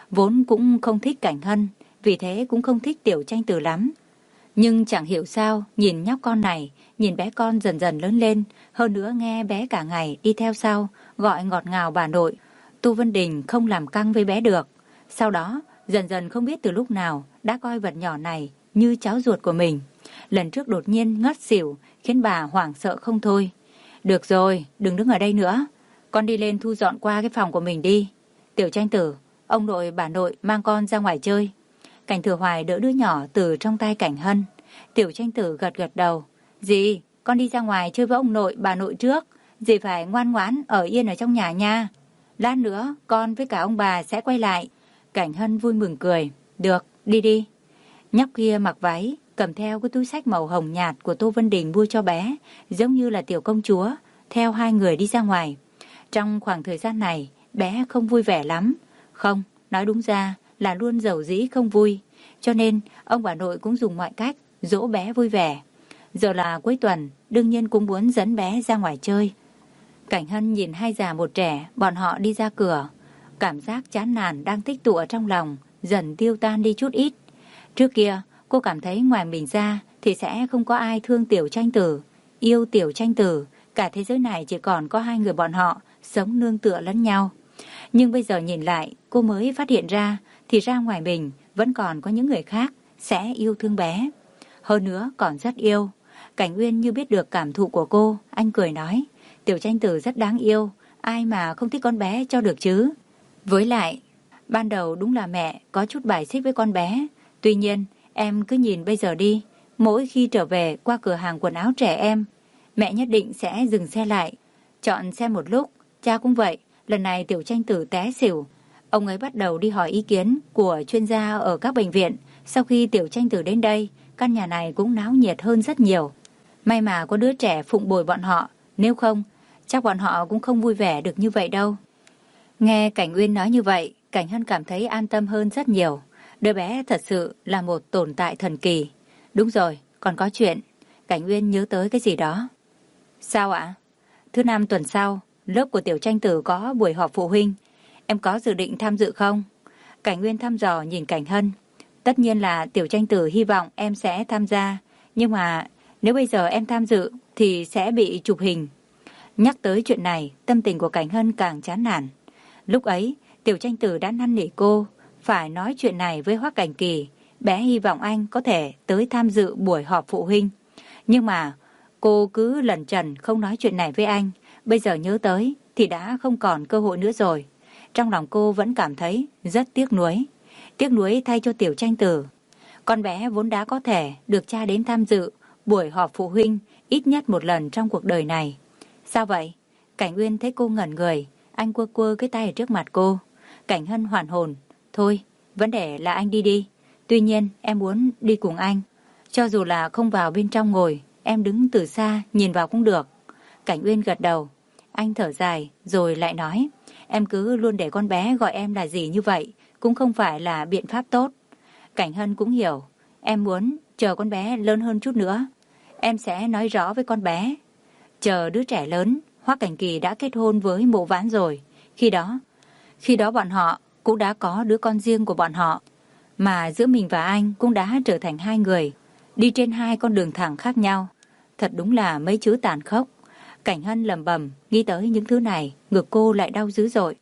vốn cũng không thích Cảnh Hân, vì thế cũng không thích Tiểu Tranh Tử lắm. Nhưng chẳng hiểu sao, nhìn nhóc con này, nhìn bé con dần dần lớn lên, hơn nữa nghe bé cả ngày đi theo sau, gọi ngọt ngào bà nội, Tu Vân Đình không làm căng với bé được. Sau đó, dần dần không biết từ lúc nào đã coi vật nhỏ này như cháu ruột của mình. Lần trước đột nhiên ngất xỉu, khiến bà hoảng sợ không thôi. Được rồi, đừng đứng ở đây nữa. Con đi lên thu dọn qua cái phòng của mình đi. Tiểu Tranh Tử, ông nội bà nội mang con ra ngoài chơi. Cảnh Thừa Hoài đỡ đứa nhỏ từ trong tay Cảnh Hân. Tiểu Tranh Tử gật gật đầu. Dì, con đi ra ngoài chơi với ông nội bà nội trước. Dì phải ngoan ngoãn ở yên ở trong nhà nha. Lát nữa con với cả ông bà sẽ quay lại. Cảnh Hân vui mừng cười. Được, đi đi. Nhóc kia mặc váy, cầm theo cái túi xách màu hồng nhạt của Tô Vân Đình mua cho bé, giống như là tiểu công chúa, theo hai người đi ra ngoài. Trong khoảng thời gian này, bé không vui vẻ lắm. Không, nói đúng ra là luôn giàu dĩ không vui. Cho nên, ông bà nội cũng dùng mọi cách dỗ bé vui vẻ. Giờ là cuối tuần, đương nhiên cũng muốn dẫn bé ra ngoài chơi. Cảnh Hân nhìn hai già một trẻ, bọn họ đi ra cửa. Cảm giác chán nản đang tích tụ ở trong lòng, dần tiêu tan đi chút ít. Trước kia, cô cảm thấy ngoài mình ra thì sẽ không có ai thương Tiểu Tranh Tử, yêu Tiểu Tranh Tử. Cả thế giới này chỉ còn có hai người bọn họ, sống nương tựa lẫn nhau. Nhưng bây giờ nhìn lại, cô mới phát hiện ra, thì ra ngoài mình vẫn còn có những người khác sẽ yêu thương bé. Hơn nữa còn rất yêu. Cảnh Uyên như biết được cảm thụ của cô, anh cười nói, Tiểu Tranh Tử rất đáng yêu, ai mà không thích con bé cho được chứ. Với lại, ban đầu đúng là mẹ có chút bài xích với con bé. Tuy nhiên, em cứ nhìn bây giờ đi, mỗi khi trở về qua cửa hàng quần áo trẻ em, mẹ nhất định sẽ dừng xe lại, chọn xem một lúc. Cha cũng vậy, lần này Tiểu Tranh Tử té xỉu. Ông ấy bắt đầu đi hỏi ý kiến của chuyên gia ở các bệnh viện. Sau khi Tiểu Tranh Tử đến đây, căn nhà này cũng náo nhiệt hơn rất nhiều. May mà có đứa trẻ phụng bồi bọn họ, nếu không, chắc bọn họ cũng không vui vẻ được như vậy đâu. Nghe Cảnh Uyên nói như vậy, Cảnh Hân cảm thấy an tâm hơn rất nhiều. Đứa bé thật sự là một tồn tại thần kỳ. Đúng rồi, còn có chuyện. Cảnh Uyên nhớ tới cái gì đó. Sao ạ? Thứ năm tuần sau, lớp của Tiểu Tranh Tử có buổi họp phụ huynh. Em có dự định tham dự không? Cảnh Uyên thăm dò nhìn Cảnh Hân. Tất nhiên là Tiểu Tranh Tử hy vọng em sẽ tham gia. Nhưng mà nếu bây giờ em tham dự thì sẽ bị chụp hình. Nhắc tới chuyện này, tâm tình của Cảnh Hân càng chán nản. Lúc ấy, Tiểu Tranh Tử đã năn nỉ cô phải nói chuyện này với Hoắc Cảnh Kỳ. Bé hy vọng anh có thể tới tham dự buổi họp phụ huynh. Nhưng mà cô cứ lẩn chẩn không nói chuyện này với anh. Bây giờ nhớ tới thì đã không còn cơ hội nữa rồi. Trong lòng cô vẫn cảm thấy rất tiếc nuối. Tiếc nuối thay cho Tiểu Tranh Tử. Con bé vốn đã có thể được cha đến tham dự buổi họp phụ huynh ít nhất một lần trong cuộc đời này. Sao vậy? Cảnh Uyên thấy cô ngẩn người, anh quơ quơ cái tay ở trước mặt cô. Cảnh Hân hoàn hồn. Thôi, vấn đề là anh đi đi. Tuy nhiên em muốn đi cùng anh. Cho dù là không vào bên trong ngồi, em đứng từ xa nhìn vào cũng được. Cảnh Uyên gật đầu. Anh thở dài rồi lại nói, em cứ luôn để con bé gọi em là gì như vậy cũng không phải là biện pháp tốt. Cảnh Hân cũng hiểu. Em muốn chờ con bé lớn hơn chút nữa, em sẽ nói rõ với con bé. Chờ đứa trẻ lớn, Hoắc Cảnh Kỳ đã kết hôn với Mộ Vãn rồi. Khi đó, khi đó bọn họ cũng đã có đứa con riêng của bọn họ. Mà giữa mình và anh cũng đã trở thành hai người, đi trên hai con đường thẳng khác nhau. Thật đúng là mấy chữ tàn khốc. Cảnh Hân lầm bầm, nghĩ tới những thứ này, ngực cô lại đau dữ dội.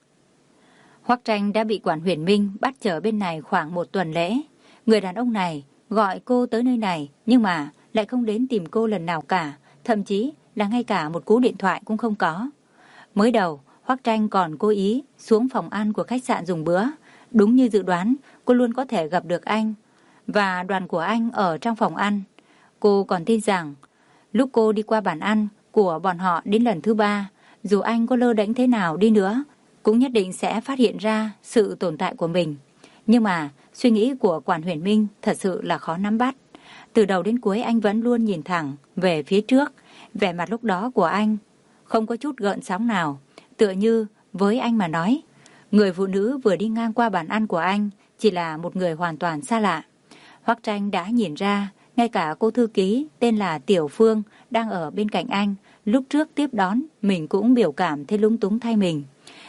Hoắc Tranh đã bị Quản Huyền Minh bắt trở bên này khoảng một tuần lễ. Người đàn ông này gọi cô tới nơi này, nhưng mà lại không đến tìm cô lần nào cả, thậm chí là ngay cả một cú điện thoại cũng không có. Mới đầu, Hoắc Tranh còn cố ý xuống phòng ăn của khách sạn dùng bữa. Đúng như dự đoán, cô luôn có thể gặp được anh và đoàn của anh ở trong phòng ăn. Cô còn tin rằng lúc cô đi qua bàn ăn của bọn họ đến lần thứ ba, dù anh có lơ đễnh thế nào đi nữa, cũng nhất định sẽ phát hiện ra sự tồn tại của mình. Nhưng mà suy nghĩ của Quản Huyền Minh thật sự là khó nắm bắt. Từ đầu đến cuối anh vẫn luôn nhìn thẳng về phía trước. Vẻ mặt lúc đó của anh không có chút gợn sóng nào. Tựa như với anh mà nói, người phụ nữ vừa đi ngang qua bàn ăn của anh chỉ là một người hoàn toàn xa lạ. Hoắc Tranh đã nhìn ra, ngay cả cô thư ký tên là Tiểu Phương đang ở bên cạnh anh, lúc trước tiếp đón mình cũng biểu cảm thấy lúng túng thay mình.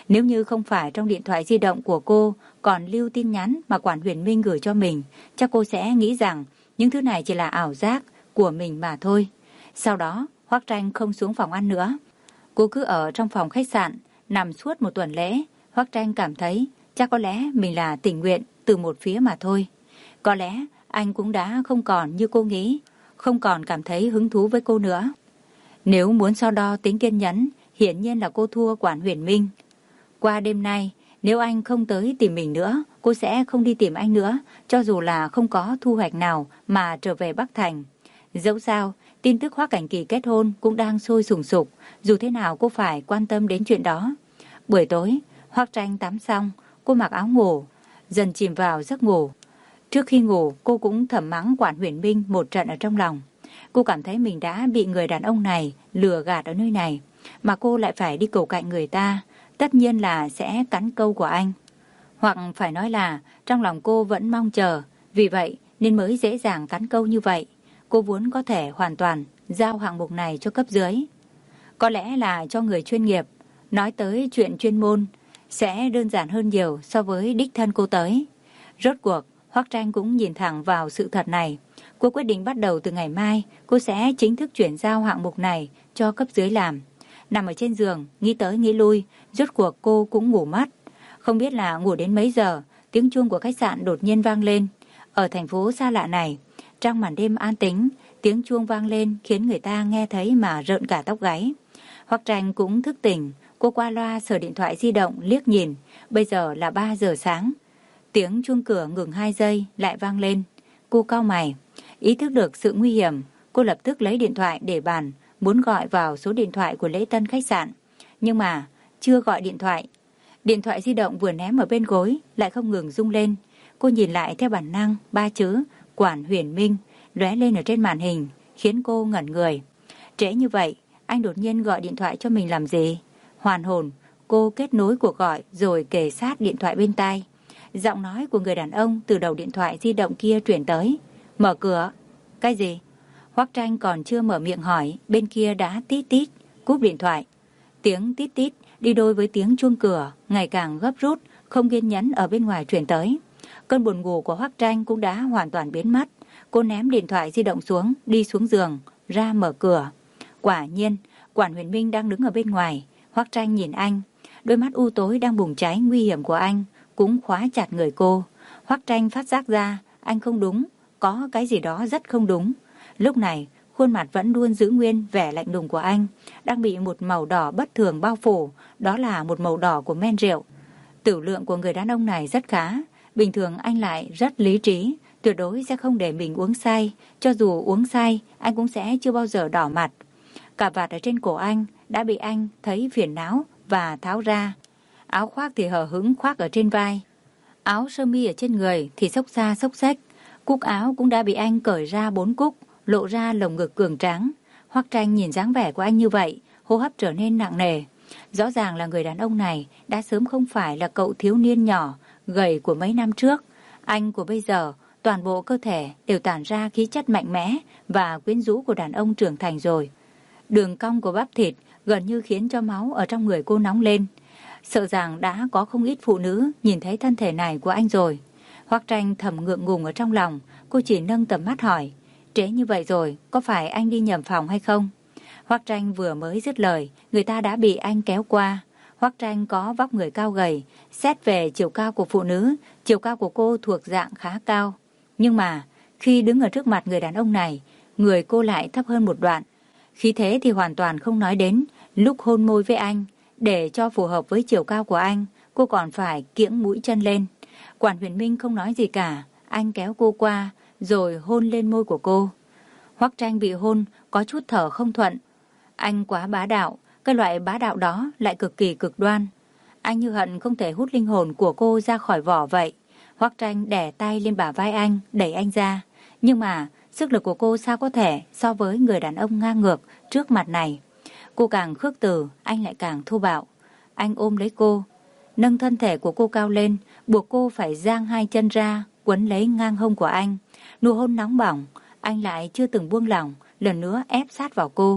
Nếu như không phải trong điện thoại di động của cô còn lưu tin nhắn mà Quản Huyền Minh gửi cho mình, chắc cô sẽ nghĩ rằng những thứ này chỉ là ảo giác của mình mà thôi. Sau đó, Hoắc Tranh không xuống phòng ăn nữa. Cô cứ ở trong phòng khách sạn, nằm suốt một tuần lễ. Hoắc Tranh cảm thấy chắc có lẽ mình là tình nguyện từ một phía mà thôi. Có lẽ anh cũng đã không còn như cô nghĩ, không còn cảm thấy hứng thú với cô nữa. Nếu muốn so đo tính kiên nhẫn, hiển nhiên là cô thua Quản Huyền Minh. Qua đêm nay, nếu anh không tới tìm mình nữa, cô sẽ không đi tìm anh nữa, cho dù là không có thu hoạch nào mà trở về Bắc Thành. Dẫu sao, tin tức Hoắc Cảnh Kỳ kết hôn cũng đang sôi sùng sục, dù thế nào cô phải quan tâm đến chuyện đó. Buổi tối, Hoắc Tranh tắm xong, cô mặc áo ngủ, dần chìm vào giấc ngủ. Trước khi ngủ, cô cũng thầm mắng Quản Huyền Minh một trận ở trong lòng. Cô cảm thấy mình đã bị người đàn ông này lừa gạt ở nơi này, mà cô lại phải đi cầu cạnh người ta, tất nhiên là sẽ cắn câu của anh. Hoặc phải nói là trong lòng cô vẫn mong chờ, vì vậy nên mới dễ dàng cắn câu như vậy. Cô vốn có thể hoàn toàn giao hạng mục này cho cấp dưới. Có lẽ là cho người chuyên nghiệp, nói tới chuyện chuyên môn sẽ đơn giản hơn nhiều so với đích thân cô tới. Rốt cuộc, Hoắc Tranh cũng nhìn thẳng vào sự thật này. Cô quyết định bắt đầu từ ngày mai, cô sẽ chính thức chuyển giao hạng mục này cho cấp dưới làm. Nằm ở trên giường, nghĩ tới nghĩ lui, rốt cuộc cô cũng ngủ mất. Không biết là ngủ đến mấy giờ, tiếng chuông của khách sạn đột nhiên vang lên. Ở thành phố xa lạ này, trong màn đêm an tĩnh, tiếng chuông vang lên khiến người ta nghe thấy mà rợn cả tóc gáy. Hoắc Tranh cũng thức tỉnh, cô qua loa sờ điện thoại di động liếc nhìn, bây giờ là ba giờ sáng. Tiếng chuông cửa ngừng hai giây lại vang lên. Cô cau mày, ý thức được sự nguy hiểm, cô lập tức lấy điện thoại để bàn, muốn gọi vào số điện thoại của lễ tân khách sạn. Nhưng mà chưa gọi điện thoại, điện thoại di động vừa ném ở bên gối lại không ngừng rung lên. Cô nhìn lại theo bản năng, ba chữ Quản Huyền Minh lóe lên ở trên màn hình, khiến cô ngẩn người. Trễ như vậy, anh đột nhiên gọi điện thoại cho mình làm gì? Hoàn hồn, cô kết nối cuộc gọi rồi kề sát điện thoại bên tai. Giọng nói của người đàn ông từ đầu điện thoại di động kia truyền tới. Mở cửa. Cái gì? Hoắc Tranh còn chưa mở miệng hỏi, bên kia đã tít tít, cúp điện thoại. Tiếng tít tít đi đôi với tiếng chuông cửa, ngày càng gấp rút, không kiên nhẫn ở bên ngoài truyền tới. Cơn buồn ngủ của Hoắc Tranh cũng đã hoàn toàn biến mất. Cô ném điện thoại di động xuống, đi xuống giường, ra mở cửa. Quả nhiên, Quản Huyền Minh đang đứng ở bên ngoài. Hoắc Tranh nhìn anh, đôi mắt u tối đang bùng cháy nguy hiểm của anh cũng khóa chặt người cô. Hoắc Tranh phát giác ra anh không đúng, có cái gì đó rất không đúng. Lúc này, khuôn mặt vẫn luôn giữ nguyên vẻ lạnh lùng của anh, đang bị một màu đỏ bất thường bao phủ, đó là một màu đỏ của men rượu. Tửu lượng của người đàn ông này rất khá, bình thường anh lại rất lý trí, tuyệt đối sẽ không để mình uống say, cho dù uống say, anh cũng sẽ chưa bao giờ đỏ mặt. Cà vạt ở trên cổ anh đã bị anh thấy phiền não và tháo ra. Áo khoác thì hở hững khoác ở trên vai. Áo sơ mi ở trên người thì xốc xa xốc xách. Cúc áo cũng đã bị anh cởi ra bốn cúc, lộ ra lồng ngực cường tráng. Hoắc Tranh nhìn dáng vẻ của anh như vậy, hô hấp trở nên nặng nề. Rõ ràng là người đàn ông này đã sớm không phải là cậu thiếu niên nhỏ, gầy của mấy năm trước. Anh của bây giờ, toàn bộ cơ thể đều tản ra khí chất mạnh mẽ và quyến rũ của đàn ông trưởng thành rồi. Đường cong của bắp thịt gần như khiến cho máu ở trong người cô nóng lên. Sợ rằng đã có không ít phụ nữ nhìn thấy thân thể này của anh rồi. Hoắc Tranh thầm ngượng ngùng ở trong lòng, cô chỉ nâng tầm mắt hỏi, trễ như vậy rồi, có phải anh đi nhầm phòng hay không? Hoắc Tranh vừa mới dứt lời, người ta đã bị anh kéo qua. Hoắc Tranh có vóc người cao gầy, xét về chiều cao của phụ nữ, chiều cao của cô thuộc dạng khá cao. Nhưng mà, khi đứng ở trước mặt người đàn ông này, người cô lại thấp hơn một đoạn. Khí thế thì hoàn toàn không nói đến, lúc hôn môi với anh, để cho phù hợp với chiều cao của anh, cô còn phải kiễng mũi chân lên. Quản Huyền Minh không nói gì cả, anh kéo cô qua, rồi hôn lên môi của cô. Hoắc Tranh bị hôn, có chút thở không thuận. Anh quá bá đạo, cái loại bá đạo đó lại cực kỳ cực đoan. Anh như hận không thể hút linh hồn của cô ra khỏi vỏ vậy. Hoắc Tranh đè tay lên bả vai anh, đẩy anh ra. Nhưng mà, sức lực của cô sao có thể so với người đàn ông ngang ngược trước mặt này. Cô càng khước từ, anh lại càng thô bạo. Anh ôm lấy cô, nâng thân thể của cô cao lên, buộc cô phải giang hai chân ra, quấn lấy ngang hông của anh. Nụ hôn nóng bỏng, anh lại chưa từng buông lỏng, lần nữa ép sát vào cô.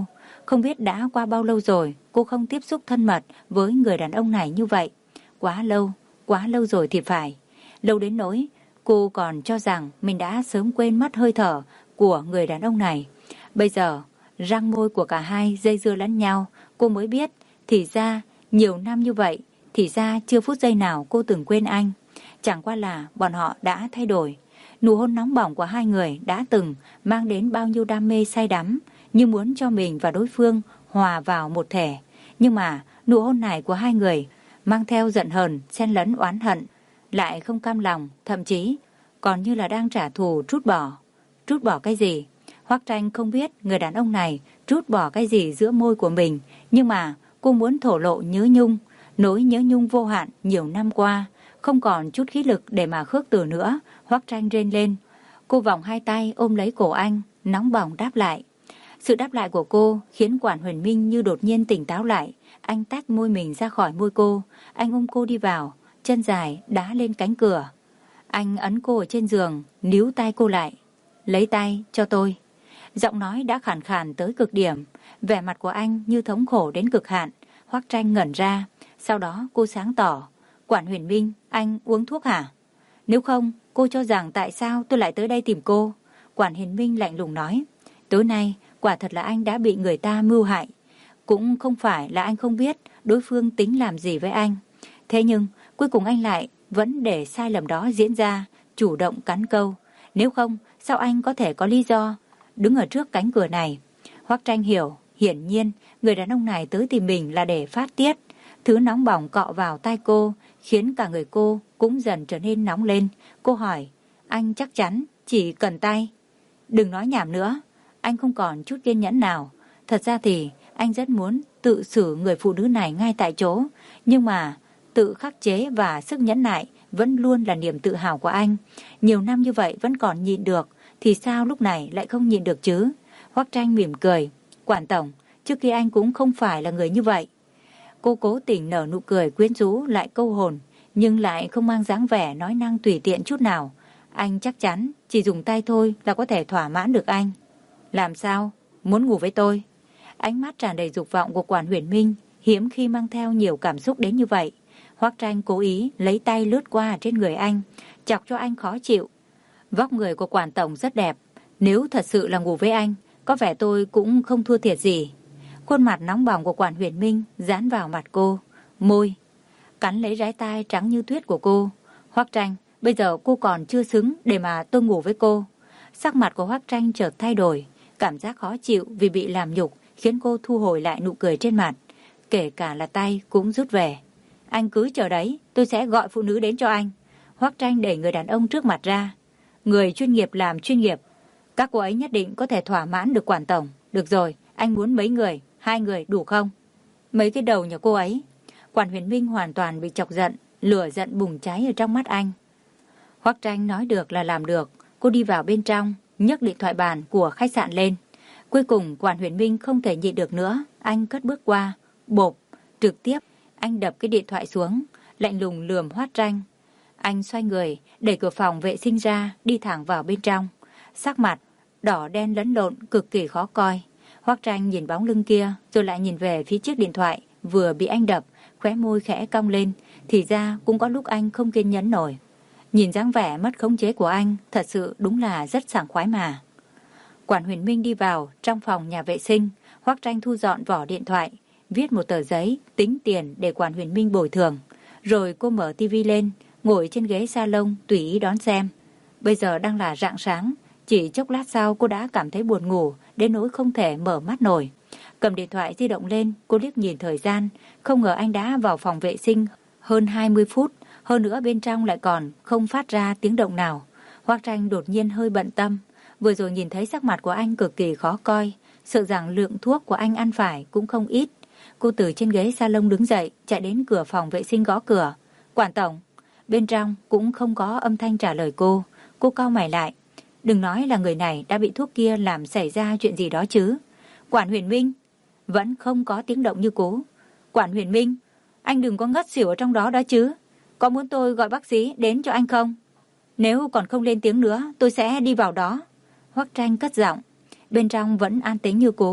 Không biết đã qua bao lâu rồi cô không tiếp xúc thân mật với người đàn ông này như vậy. Quá lâu, quá lâu rồi thì phải. Lâu đến nỗi cô còn cho rằng mình đã sớm quên mất hơi thở của người đàn ông này. Bây giờ, răng môi của cả hai dây dưa lẫn nhau, cô mới biết thì ra nhiều năm như vậy, thì ra chưa phút giây nào cô từng quên anh. Chẳng qua là bọn họ đã thay đổi. Nụ hôn nóng bỏng của hai người đã từng mang đến bao nhiêu đam mê say đắm, như muốn cho mình và đối phương hòa vào một thể. Nhưng mà nụ hôn này của hai người mang theo giận hờn, xen lẫn oán hận, lại không cam lòng, thậm chí còn như là đang trả thù trút bỏ. Trút bỏ cái gì? Hoắc Tranh không biết người đàn ông này trút bỏ cái gì giữa môi của mình, nhưng mà cô muốn thổ lộ nhớ nhung, nỗi nhớ nhung vô hạn nhiều năm qua, không còn chút khí lực để mà khước từ nữa. Hoắc Tranh rên lên. Cô vòng hai tay ôm lấy cổ anh, nóng bỏng đáp lại. Sự đáp lại của cô khiến Quản Huyền Minh như đột nhiên tỉnh táo lại. Anh tách môi mình ra khỏi môi cô. Anh ôm cô đi vào, chân dài đá lên cánh cửa. Anh ấn cô ở trên giường, níu tay cô lại. Lấy tay cho tôi. Giọng nói đã khàn khàn tới cực điểm. Vẻ mặt của anh như thống khổ đến cực hạn. Hoắc Tranh ngẩn ra. Sau đó cô sáng tỏ. Quản Huyền Minh, anh uống thuốc hả? Nếu không, cô cho rằng tại sao tôi lại tới đây tìm cô? Quản Huyền Minh lạnh lùng nói. Tối nay, quả thật là anh đã bị người ta mưu hại. Cũng không phải là anh không biết đối phương tính làm gì với anh. Thế nhưng, cuối cùng anh lại vẫn để sai lầm đó diễn ra, chủ động cắn câu. Nếu không, sao anh có thể có lý do đứng ở trước cánh cửa này? Hoắc Tranh hiểu, hiển nhiên, người đàn ông này tới tìm mình là để phát tiết. Thứ nóng bỏng cọ vào tai cô, khiến cả người cô cũng dần trở nên nóng lên. Cô hỏi, anh chắc chắn chỉ cần tay? Đừng nói nhảm nữa. Anh không còn chút kiên nhẫn nào. Thật ra thì anh rất muốn tự xử người phụ nữ này ngay tại chỗ. Nhưng mà tự khắc chế và sức nhẫn nại vẫn luôn là niềm tự hào của anh. Nhiều năm như vậy vẫn còn nhịn được, thì sao lúc này lại không nhịn được chứ? Hoắc Tranh mỉm cười. Quản tổng, trước kia anh cũng không phải là người như vậy. Cô cố tình nở nụ cười quyến rũ lại câu hồn, nhưng lại không mang dáng vẻ nói năng tùy tiện chút nào. Anh chắc chắn chỉ dùng tay thôi là có thể thỏa mãn được anh. Làm sao? Muốn ngủ với tôi? Ánh mắt tràn đầy dục vọng của Quản Huyền Minh hiếm khi mang theo nhiều cảm xúc đến như vậy. Hoắc Tranh cố ý lấy tay lướt qua trên người anh, chọc cho anh khó chịu. Vóc người của Quản tổng rất đẹp. Nếu thật sự là ngủ với anh, có vẻ tôi cũng không thua thiệt gì. Khuôn mặt nóng bỏng của Quản Huyền Minh dán vào mặt cô, môi cắn lấy rái tai trắng như tuyết của cô. Hoắc Tranh, bây giờ cô còn chưa xứng để mà tôi ngủ với cô. Sắc mặt của Hoắc Tranh chợt thay đổi, cảm giác khó chịu vì bị làm nhục khiến cô thu hồi lại nụ cười trên mặt, kể cả là tay cũng rút về. Anh cứ chờ đấy, tôi sẽ gọi phụ nữ đến cho anh. Hoắc Tranh đẩy người đàn ông trước mặt ra. Người chuyên nghiệp làm chuyên nghiệp, các cô ấy nhất định có thể thỏa mãn được Quản tổng. Được rồi, anh muốn mấy người? Hai người đủ không? Mấy cái đầu nhà cô ấy. Quản Huyền Minh hoàn toàn bị chọc giận, lửa giận bùng cháy ở trong mắt anh. Hoắc Tranh nói được là làm được. Cô đi vào bên trong, nhấc điện thoại bàn của khách sạn lên. Cuối cùng Quản Huyền Minh không thể nhịn được nữa, anh cất bước qua, bộp, trực tiếp anh đập cái điện thoại xuống, lạnh lùng lườm Hoắc Tranh. Anh xoay người, đẩy cửa phòng vệ sinh ra, đi thẳng vào bên trong. Sắc mặt đỏ đen lẫn lộn, cực kỳ khó coi. Hoắc Tranh nhìn bóng lưng kia, rồi lại nhìn về phía chiếc điện thoại vừa bị anh đập, khóe môi khẽ cong lên. Thì ra cũng có lúc anh không kiên nhẫn nổi. Nhìn dáng vẻ mất khống chế của anh, thật sự đúng là rất sảng khoái mà. Quản Huyền Minh đi vào trong phòng nhà vệ sinh. Hoắc Tranh thu dọn vỏ điện thoại, viết một tờ giấy tính tiền để Quản Huyền Minh bồi thường. Rồi cô mở tivi lên, ngồi trên ghế salon tùy ý đón xem. Bây giờ đang là rạng sáng, chỉ chốc lát sau cô đã cảm thấy buồn ngủ đến nỗi không thể mở mắt nổi. Cầm điện thoại di động lên, cô liếc nhìn thời gian, không ngờ anh đã vào phòng vệ sinh hơn hai mươi phút, hơn nữa bên trong lại còn không phát ra tiếng động nào. Hoắc Tranh đột nhiên hơi bận tâm, vừa rồi nhìn thấy sắc mặt của anh cực kỳ khó coi, sợ rằng lượng thuốc của anh ăn phải cũng không ít. Cô từ trên ghế salon đứng dậy, chạy đến cửa phòng vệ sinh gõ cửa. Quản tổng. Bên trong cũng không có âm thanh trả lời cô. Cô cau mày lại. Đừng nói là người này đã bị thuốc kia làm xảy ra chuyện gì đó chứ. Quản Huyền Minh. Vẫn không có tiếng động như cũ. Quản Huyền Minh, anh đừng có ngất xỉu ở trong đó đó chứ. Có muốn tôi gọi bác sĩ đến cho anh không? Nếu còn không lên tiếng nữa, tôi sẽ đi vào đó. Hoắc Tranh cất giọng. Bên trong vẫn an tĩnh như cũ.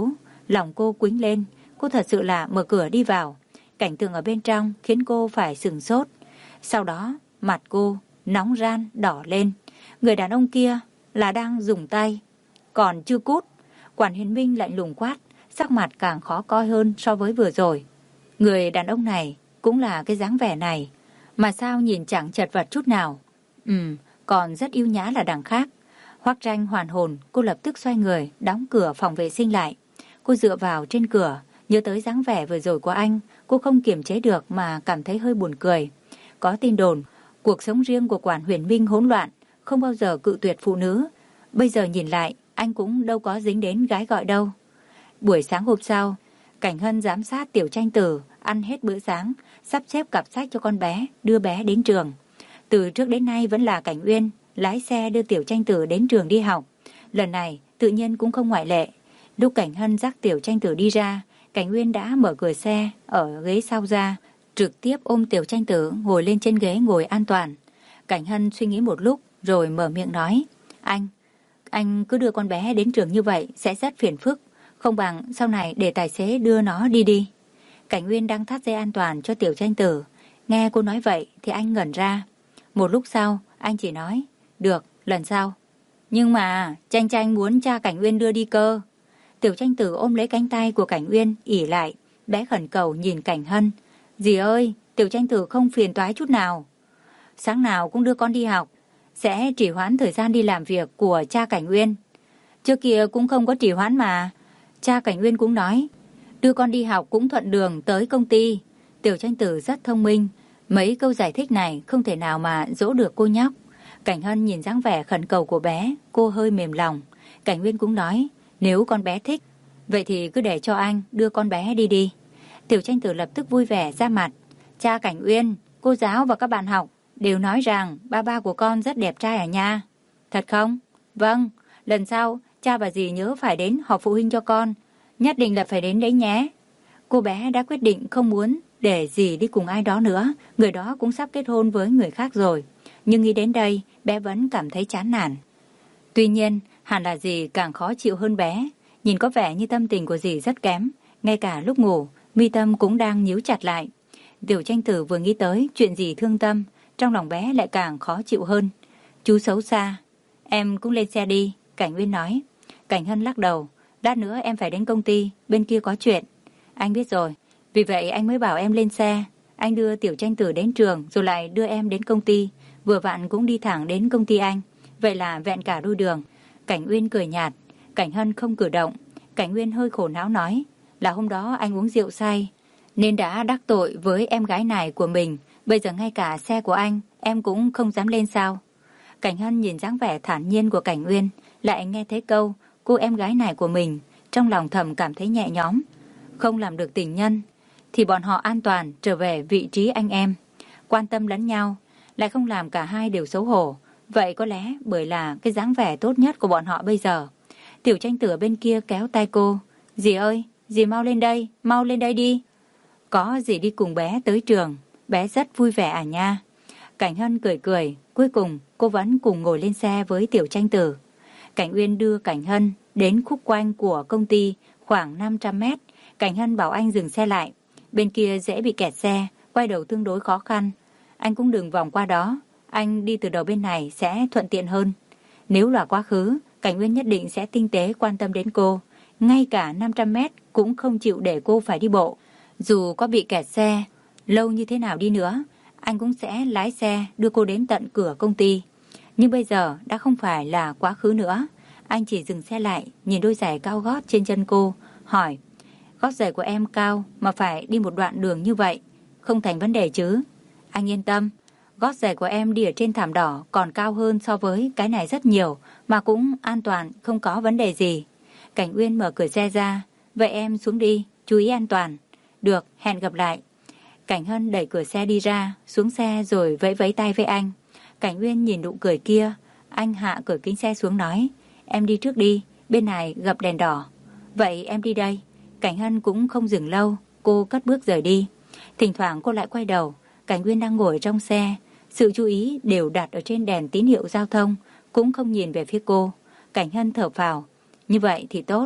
Lòng cô quĩnh lên, cô thật sự là mở cửa đi vào. Cảnh tượng ở bên trong khiến cô phải sửng sốt. Sau đó, mặt cô nóng ran, đỏ lên. Người đàn ông kia là đang dùng tay. Còn chưa cút, Quản Hiền Minh lạnh lùng quát, sắc mặt càng khó coi hơn so với vừa rồi. Người đàn ông này cũng là cái dáng vẻ này, mà sao nhìn chẳng chật vật chút nào. Ừm, còn rất yêu nhã là đằng khác. Hoắc Tranh hoàn hồn, cô lập tức xoay người, đóng cửa phòng vệ sinh lại. Cô dựa vào trên cửa, nhớ tới dáng vẻ vừa rồi của anh, cô không kiềm chế được mà cảm thấy hơi buồn cười. Có tin đồn, cuộc sống riêng của Quản Huyền Minh hỗn loạn, không bao giờ cự tuyệt phụ nữ. Bây giờ nhìn lại, anh cũng đâu có dính đến gái gọi đâu. Buổi sáng hôm sau, Cảnh Hân giám sát Tiểu Tranh Tử ăn hết bữa sáng, sắp xếp cặp sách cho con bé, đưa bé đến trường. Từ trước đến nay vẫn là Cảnh Uyên lái xe đưa Tiểu Tranh Tử đến trường đi học. Lần này tự nhiên cũng không ngoại lệ. Lúc Cảnh Hân dắt Tiểu Tranh Tử đi ra, Cảnh Uyên đã mở cửa xe ở ghế sau ra, trực tiếp ôm Tiểu Tranh Tử ngồi lên trên ghế ngồi an toàn. Cảnh Hân suy nghĩ một lúc rồi mở miệng nói, Anh, anh cứ đưa con bé đến trường như vậy sẽ rất phiền phức. Không bằng sau này để tài xế đưa nó đi đi. Cảnh Uyên đang thắt dây an toàn cho Tiểu Tranh Tử. Nghe cô nói vậy thì anh ngẩn ra. Một lúc sau anh chỉ nói, được, lần sau. Nhưng mà Tranh Tranh muốn cha Cảnh Uyên đưa đi cơ. Tiểu Tranh Tử ôm lấy cánh tay của Cảnh Uyên ỉ lại. Bé khẩn cầu nhìn Cảnh Hân. Dì ơi, Tiểu Tranh Tử không phiền toái chút nào. Sáng nào cũng đưa con đi học, sẽ trì hoãn thời gian đi làm việc của cha Cảnh Uyên. Trước kia cũng không có trì hoãn mà. Cha Cảnh Uyên cũng nói, đưa con đi học cũng thuận đường tới công ty. Tiểu Tranh Tử rất thông minh. Mấy câu giải thích này không thể nào mà dỗ được cô nhóc. Cảnh Hân nhìn dáng vẻ khẩn cầu của bé, cô hơi mềm lòng. Cảnh Uyên cũng nói, nếu con bé thích, vậy thì cứ để cho anh đưa con bé đi đi. Tiểu Tranh Tử lập tức vui vẻ ra mặt. Cha Cảnh Uyên, cô giáo và các bạn học đều nói rằng ba ba của con rất đẹp trai à nha. Thật không? Vâng, lần sau cha và dì nhớ phải đến họp phụ huynh cho con. Nhất định là phải đến đấy nhé. Cô bé đã quyết định không muốn để dì đi cùng ai đó nữa. Người đó cũng sắp kết hôn với người khác rồi. Nhưng nghĩ đến đây, bé vẫn cảm thấy chán nản. Tuy nhiên, hẳn là dì càng khó chịu hơn bé. Nhìn có vẻ như tâm tình của dì rất kém. Ngay cả lúc ngủ, mi tâm cũng đang nhíu chặt lại. Tiểu Tranh Tử vừa nghĩ tới chuyện gì thương tâm, trong lòng bé lại càng khó chịu hơn. Chú xấu xa, em cũng lên xe đi, Cảnh Uyên nói. Cảnh Hân lắc đầu, lát nữa em phải đến công ty, bên kia có chuyện. Anh biết rồi, vì vậy anh mới bảo em lên xe. Anh đưa Tiểu Tranh Tử đến trường rồi lại đưa em đến công ty. Vừa vặn cũng đi thẳng đến công ty anh. Vậy là vẹn cả đôi đường. Cảnh Uyên cười nhạt, Cảnh Hân không cử động. Cảnh Uyên hơi khổ não nói, là hôm đó anh uống rượu say nên đã đắc tội với em gái này của mình. Bây giờ ngay cả xe của anh em cũng không dám lên sao? Cảnh Hân nhìn dáng vẻ thản nhiên của Cảnh Uyên, lại nghe thấy câu cô em gái này của mình, trong lòng thầm cảm thấy nhẹ nhõm. Không làm được tình nhân thì bọn họ an toàn trở về vị trí anh em, quan tâm lẫn nhau, lại không làm cả hai đều xấu hổ. Vậy có lẽ bởi là cái dáng vẻ tốt nhất của bọn họ bây giờ. Tiểu Tranh Tử bên kia kéo tay cô, dì ơi, dì mau lên đây, mau lên đây đi. Có dì đi cùng bé tới trường, bé rất vui vẻ à nha. Cảnh Hân cười cười, cuối cùng cô vẫn cùng ngồi lên xe với Tiểu Tranh Tử. Cảnh Uyên đưa Cảnh Hân đến khúc quanh của công ty khoảng năm trăm mét. Cảnh Hân bảo anh dừng xe lại, bên kia dễ bị kẹt xe, quay đầu tương đối khó khăn. Anh cũng đừng vòng qua đó, anh đi từ đầu bên này sẽ thuận tiện hơn. Nếu là quá khứ, Cảnh Uyên nhất định sẽ tinh tế quan tâm đến cô. Ngay cả năm trăm mét cũng không chịu để cô phải đi bộ. Dù có bị kẹt xe lâu như thế nào đi nữa, anh cũng sẽ lái xe đưa cô đến tận cửa công ty. Nhưng bây giờ đã không phải là quá khứ nữa. Anh chỉ dừng xe lại, nhìn đôi giày cao gót trên chân cô, hỏi, gót giày của em cao mà phải đi một đoạn đường như vậy, không thành vấn đề chứ? Anh yên tâm, gót giày của em đi ở trên thảm đỏ còn cao hơn so với cái này rất nhiều, mà cũng an toàn, không có vấn đề gì. Cảnh Uyên mở cửa xe ra, vậy em xuống đi, chú ý an toàn. Được, hẹn gặp lại. Cảnh Hân đẩy cửa xe đi ra, xuống xe rồi vẫy vẫy tay với anh. Cảnh Uyên nhìn nụ cười kia, anh hạ cửa kính xe xuống nói, em đi trước đi, bên này gặp đèn đỏ. Vậy em đi đây. Cảnh Hân cũng không dừng lâu, cô cất bước rời đi. Thỉnh thoảng cô lại quay đầu, Cảnh Uyên đang ngồi trong xe, sự chú ý đều đặt ở trên đèn tín hiệu giao thông, cũng không nhìn về phía cô. Cảnh Hân thở phào, như vậy thì tốt,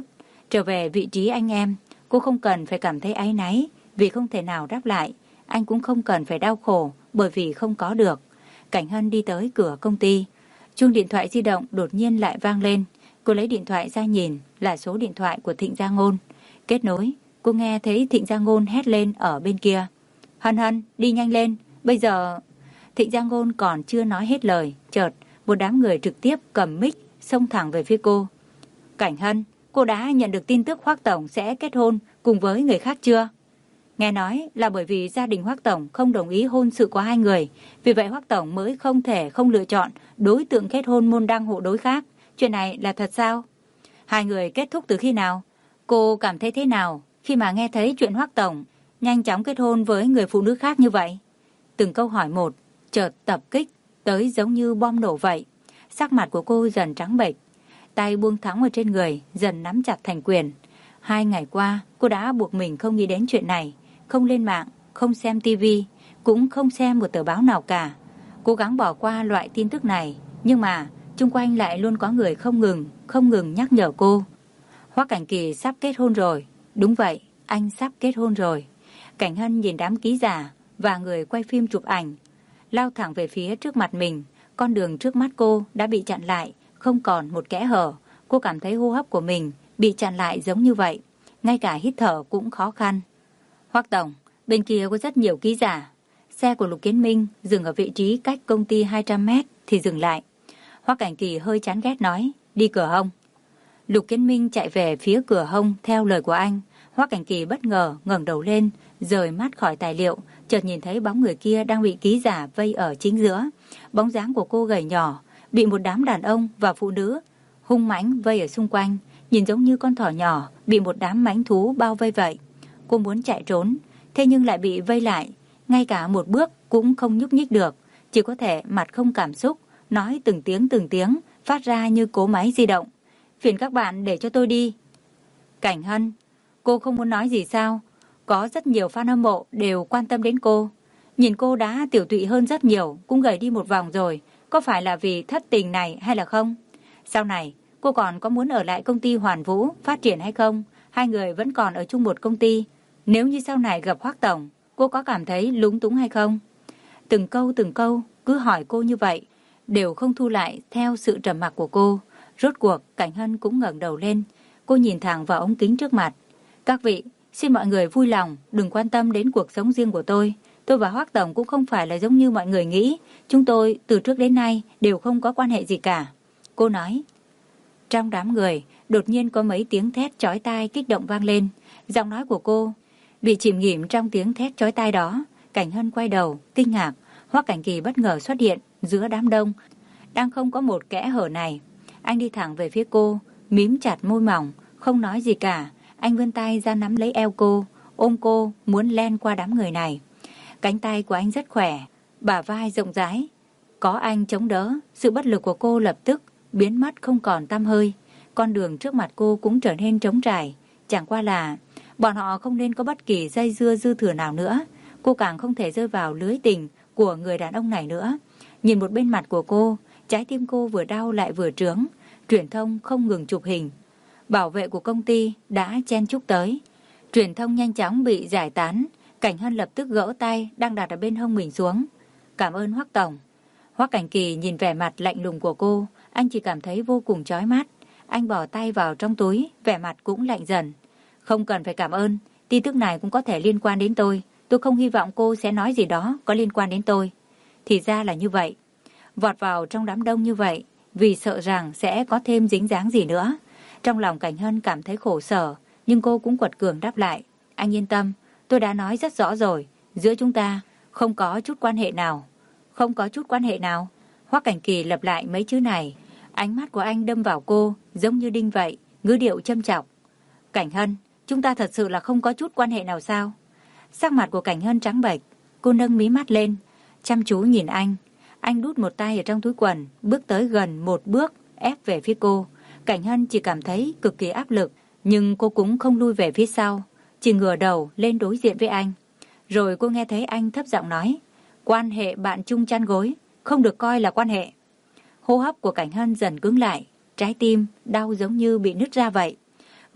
Trở về vị trí anh em, cô không cần phải cảm thấy áy náy vì không thể nào đáp lại. Anh cũng không cần phải đau khổ bởi vì không có được. Cảnh Hân đi tới cửa công ty. Chuông điện thoại di động đột nhiên lại vang lên. Cô lấy điện thoại ra nhìn, là số điện thoại của Thịnh Gia Ngôn. Kết nối, cô nghe thấy Thịnh Gia Ngôn hét lên ở bên kia. Hân Hân, đi nhanh lên, bây giờ... Thịnh Gia Ngôn còn chưa nói hết lời, chợt một đám người trực tiếp cầm mic xông thẳng về phía cô. Cảnh Hân, cô đã nhận được tin tức Hoắc Tổng sẽ kết hôn cùng với người khác chưa? Nghe nói là bởi vì gia đình Hoắc Tổng không đồng ý hôn sự của hai người, vì vậy Hoắc Tổng mới không thể không lựa chọn đối tượng kết hôn môn đăng hộ đối khác. Chuyện này là thật sao? Hai người kết thúc từ khi nào? Cô cảm thấy thế nào khi mà nghe thấy chuyện Hoắc Tổng nhanh chóng kết hôn với người phụ nữ khác như vậy? Từng câu hỏi một, chợt tập kích tới giống như bom nổ vậy. Sắc mặt của cô dần trắng bệch, tay buông thõng ở trên người dần nắm chặt thành quyền. Hai ngày qua, cô đã buộc mình không nghĩ đến chuyện này, không lên mạng, không xem tivi, cũng không xem một tờ báo nào cả. Cố gắng bỏ qua loại tin tức này, nhưng mà chung quanh lại luôn có người không ngừng, không ngừng nhắc nhở cô. Hoắc Cảnh Kỳ sắp kết hôn rồi. Đúng vậy, anh sắp kết hôn rồi. Cảnh Hân nhìn đám ký giả và người quay phim chụp ảnh, lao thẳng về phía trước mặt mình. Con đường trước mắt cô đã bị chặn lại, không còn một kẽ hở. Cô cảm thấy hô hấp của mình bị chặn lại giống như vậy, ngay cả hít thở cũng khó khăn. Hoắc Tổng, bên kia có rất nhiều ký giả. Xe của Lục Kiến Minh dừng ở vị trí cách công ty hai trăm mét thì dừng lại. Hoắc Cảnh Kỳ hơi chán ghét nói, đi cửa hông. Lục Kiến Minh chạy về phía cửa hông theo lời của anh. Hoắc Cảnh Kỳ bất ngờ ngẩng đầu lên, rời mắt khỏi tài liệu, chợt nhìn thấy bóng người kia đang bị ký giả vây ở chính giữa. Bóng dáng của cô gầy nhỏ, bị một đám đàn ông và phụ nữ hung mãnh vây ở xung quanh, nhìn giống như con thỏ nhỏ bị một đám mãnh thú bao vây vậy. Cô muốn chạy trốn, thế nhưng lại bị vây lại, ngay cả một bước cũng không nhúc nhích được, chỉ có thể mặt không cảm xúc, nói từng tiếng từng tiếng, phát ra như cỗ máy di động. Phiền các bạn để cho tôi đi. Cảnh Hân, cô không muốn nói gì sao? Có rất nhiều fan hâm mộ đều quan tâm đến cô. Nhìn cô đã tiểu tụy hơn rất nhiều, cũng gầy đi một vòng rồi. Có phải là vì thất tình này hay là không? Sau này, cô còn có muốn ở lại công ty Hoàn Vũ phát triển hay không? Hai người vẫn còn ở chung một công ty. Nếu như sau này gặp Hoắc Tổng, cô có cảm thấy lúng túng hay không? Từng câu từng câu cứ hỏi cô như vậy, đều không thu lại theo sự trầm mặc của cô. Rốt cuộc, Cảnh Hân cũng ngẩng đầu lên. Cô nhìn thẳng vào ống kính trước mặt. Các vị, xin mọi người vui lòng, đừng quan tâm đến cuộc sống riêng của tôi. Tôi và Hoắc Tổng cũng không phải là giống như mọi người nghĩ. Chúng tôi từ trước đến nay đều không có quan hệ gì cả. Cô nói. Trong đám người, đột nhiên có mấy tiếng thét chói tai kích động vang lên. Giọng nói của cô bị chìm nghỉm trong tiếng thét chói tai đó. Cảnh Hân quay đầu, kinh ngạc. Hoắc Cảnh Kỳ bất ngờ xuất hiện giữa đám đông, đang không có một kẽ hở này. Anh đi thẳng về phía cô, mím chặt môi mỏng, không nói gì cả. Anh vươn tay ra nắm lấy eo cô, ôm cô, muốn len qua đám người này. Cánh tay của anh rất khỏe, bả vai rộng rãi. Có anh chống đỡ, sự bất lực của cô lập tức biến mất không còn tăm hơi. Con đường trước mặt cô cũng trở nên trống trải. Chẳng qua là bọn họ không nên có bất kỳ dây dưa dư thừa nào nữa. Cô càng không thể rơi vào lưới tình của người đàn ông này nữa. Nhìn một bên mặt của cô, trái tim cô vừa đau lại vừa trướng. Truyền thông không ngừng chụp hình. Bảo vệ của công ty đã chen chúc tới. Truyền thông nhanh chóng bị giải tán. Cảnh Hân lập tức gỡ tay đang đặt ở bên hông mình xuống. Cảm ơn Hoắc Tổng. Hoắc Cảnh Kỳ nhìn vẻ mặt lạnh lùng của cô, anh chỉ cảm thấy vô cùng chói mắt. Anh bỏ tay vào trong túi, vẻ mặt cũng lạnh dần. Không cần phải cảm ơn, tin tức này cũng có thể liên quan đến tôi. Tôi không hy vọng cô sẽ nói gì đó có liên quan đến tôi. Thì ra là như vậy. Vọt vào trong đám đông như vậy, vì sợ rằng sẽ có thêm dính dáng gì nữa. Trong lòng Cảnh Hân cảm thấy khổ sở, nhưng cô cũng quật cường đáp lại. Anh yên tâm, tôi đã nói rất rõ rồi, giữa chúng ta không có chút quan hệ nào. Không có chút quan hệ nào. Hoắc Cảnh Kỳ lặp lại mấy chữ này. Ánh mắt của anh đâm vào cô, giống như đinh vậy, ngữ điệu châm chọc. Cảnh Hân, chúng ta thật sự là không có chút quan hệ nào sao? Sắc mặt của Cảnh Hân trắng bệch, cô nâng mí mắt lên, chăm chú nhìn anh. Anh đút một tay ở trong túi quần, bước tới gần một bước, ép về phía cô. Cảnh Hân chỉ cảm thấy cực kỳ áp lực, nhưng cô cũng không lui về phía sau, chỉ ngửa đầu lên đối diện với anh. Rồi cô nghe thấy anh thấp giọng nói, quan hệ bạn chung chăn gối, không được coi là quan hệ. Hô hấp của Cảnh Hân dần cứng lại, trái tim đau giống như bị nứt ra vậy.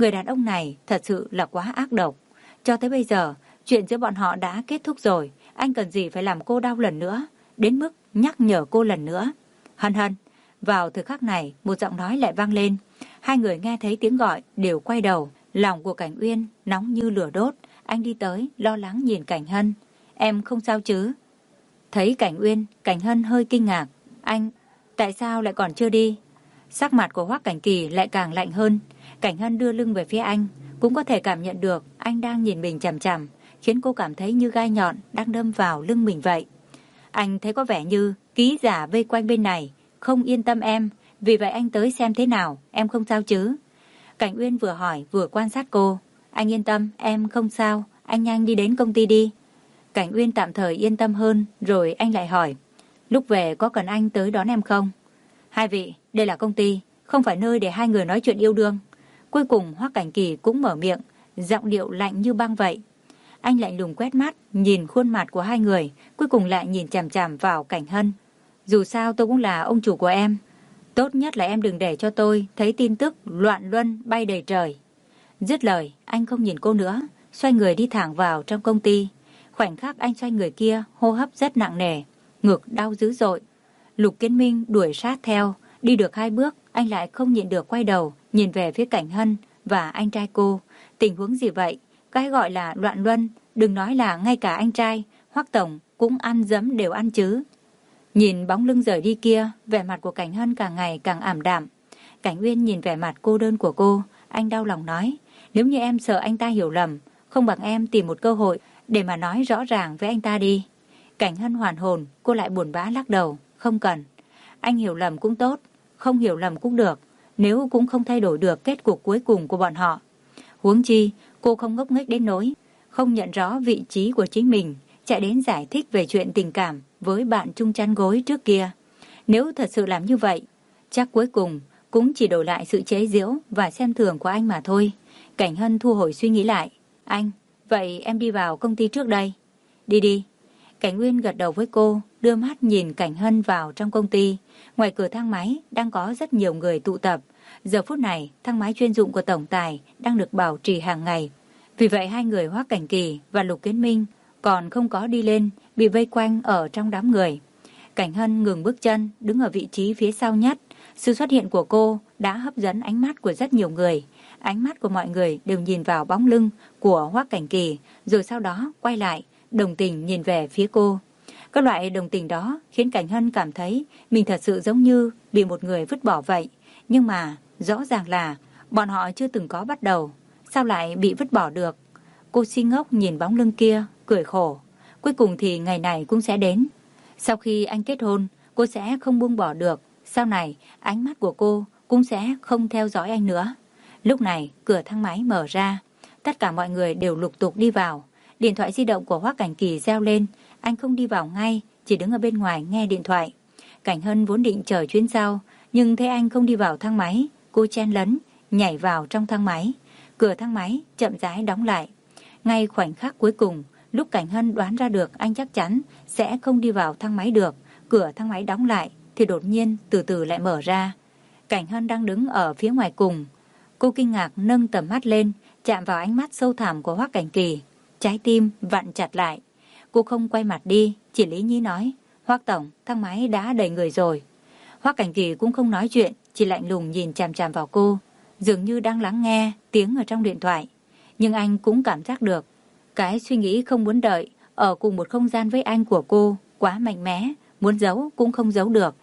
Người đàn ông này thật sự là quá ác độc. Cho tới bây giờ, chuyện giữa bọn họ đã kết thúc rồi. Anh cần gì phải làm cô đau lần nữa, đến mức nhắc nhở cô lần nữa. Hân Hân. Vào thời khắc này, một giọng nói lại vang lên. Hai người nghe thấy tiếng gọi đều quay đầu. Lòng của Cảnh Uyên nóng như lửa đốt. Anh đi tới, lo lắng nhìn Cảnh Hân. Em không sao chứ? Thấy Cảnh Uyên, Cảnh Hân hơi kinh ngạc. Anh, tại sao lại còn chưa đi? Sắc mặt của Hoắc Cảnh Kỳ lại càng lạnh hơn. Cảnh Hân đưa lưng về phía anh, cũng có thể cảm nhận được anh đang nhìn mình chằm chằm, khiến cô cảm thấy như gai nhọn đang đâm vào lưng mình vậy. Anh thấy có vẻ như ký giả vây quanh bên này, không yên tâm em, vì vậy anh tới xem thế nào, em không sao chứ? Cảnh Uyên vừa hỏi vừa quan sát cô. Anh yên tâm, em không sao, anh nhanh đi đến công ty đi. Cảnh Uyên tạm thời yên tâm hơn, rồi anh lại hỏi. Lúc về có cần anh tới đón em không? Hai vị, đây là công ty, không phải nơi để hai người nói chuyện yêu đương. Cuối cùng Hoắc Cảnh Kỳ cũng mở miệng, giọng điệu lạnh như băng vậy. Anh lạnh lùng quét mắt, nhìn khuôn mặt của hai người, cuối cùng lại nhìn chằm chằm vào Cảnh Hân. Dù sao tôi cũng là ông chủ của em. Tốt nhất là em đừng để cho tôi thấy tin tức loạn luân bay đầy trời. Dứt lời, anh không nhìn cô nữa, xoay người đi thẳng vào trong công ty. Khoảnh khắc anh xoay người kia, hô hấp rất nặng nề, ngực đau dữ dội. Lục Kiến Minh đuổi sát theo, đi được hai bước, anh lại không nhịn được quay đầu, nhìn về phía Cảnh Hân và anh trai cô. Tình huống gì vậy? Cái gọi là loạn luân, đừng nói là ngay cả anh trai, Hoắc tổng cũng ăn dấm đều ăn chứ. Nhìn bóng lưng rời đi kia, vẻ mặt của Cảnh Hân càng ngày càng ảm đạm. Cảnh Uyên nhìn vẻ mặt cô đơn của cô, anh đau lòng nói, nếu như em sợ anh ta hiểu lầm, không bằng em tìm một cơ hội để mà nói rõ ràng với anh ta đi. Cảnh Hân hoàn hồn, cô lại buồn bã lắc đầu, không cần. Anh hiểu lầm cũng tốt, không hiểu lầm cũng được, nếu cũng không thay đổi được kết cục cuối cùng của bọn họ. Huống chi, cô không ngốc nghếch đến nỗi không nhận rõ vị trí của chính mình, chạy đến giải thích về chuyện tình cảm với bạn chung chăn gối trước kia. Nếu thật sự làm như vậy, chắc cuối cùng cũng chỉ đổi lại sự chế giễu và xem thường của anh mà thôi. Cảnh Hân thu hồi suy nghĩ lại. Anh, vậy em đi vào công ty trước đây. Đi đi. Cảnh Uyên gật đầu với cô, đưa mắt nhìn Cảnh Hân vào trong công ty. Ngoài cửa thang máy đang có rất nhiều người tụ tập. Giờ phút này, thang máy chuyên dụng của tổng tài đang được bảo trì hàng ngày. Vì vậy hai người Hoắc Cảnh Kỳ và Lục Kiến Minh còn không có đi lên, bị vây quanh ở trong đám người. Cảnh Hân ngừng bước chân, đứng ở vị trí phía sau nhất. Sự xuất hiện của cô đã hấp dẫn ánh mắt của rất nhiều người. Ánh mắt của mọi người đều nhìn vào bóng lưng của Hoắc Cảnh Kỳ, rồi sau đó quay lại, đồng tình nhìn về phía cô. Các loại đồng tình đó khiến Cảnh Hân cảm thấy mình thật sự giống như bị một người vứt bỏ vậy. Nhưng mà rõ ràng là bọn họ chưa từng có bắt đầu, sao lại bị vứt bỏ được? Cô si ngốc nhìn bóng lưng kia, cười khổ. Cuối cùng thì ngày này cũng sẽ đến. Sau khi anh kết hôn, cô sẽ không buông bỏ được. Sau này, ánh mắt của cô cũng sẽ không theo dõi anh nữa. Lúc này, cửa thang máy mở ra. Tất cả mọi người đều lục tục đi vào. Điện thoại di động của Hoắc Cảnh Kỳ reo lên. Anh không đi vào ngay, chỉ đứng ở bên ngoài nghe điện thoại. Cảnh Hân vốn định chờ chuyến sau, nhưng thấy anh không đi vào thang máy, cô chen lấn, nhảy vào trong thang máy. Cửa thang máy chậm rãi đóng lại. Ngay khoảnh khắc cuối cùng, lúc Cảnh Hân đoán ra được anh chắc chắn sẽ không đi vào thang máy được, cửa thang máy đóng lại thì đột nhiên từ từ lại mở ra. Cảnh Hân đang đứng ở phía ngoài cùng. Cô kinh ngạc nâng tầm mắt lên, chạm vào ánh mắt sâu thẳm của Hoắc Cảnh Kỳ. Trái tim vặn chặt lại. Cô không quay mặt đi, chỉ lý nhí nói, Hoắc tổng, thang máy đã đầy người rồi. Hoắc Cảnh Kỳ cũng không nói chuyện, chỉ lạnh lùng nhìn chằm chằm vào cô, dường như đang lắng nghe tiếng ở trong điện thoại. Nhưng anh cũng cảm giác được cái suy nghĩ không muốn đợi ở cùng một không gian với anh của cô quá mạnh mẽ, muốn giấu cũng không giấu được.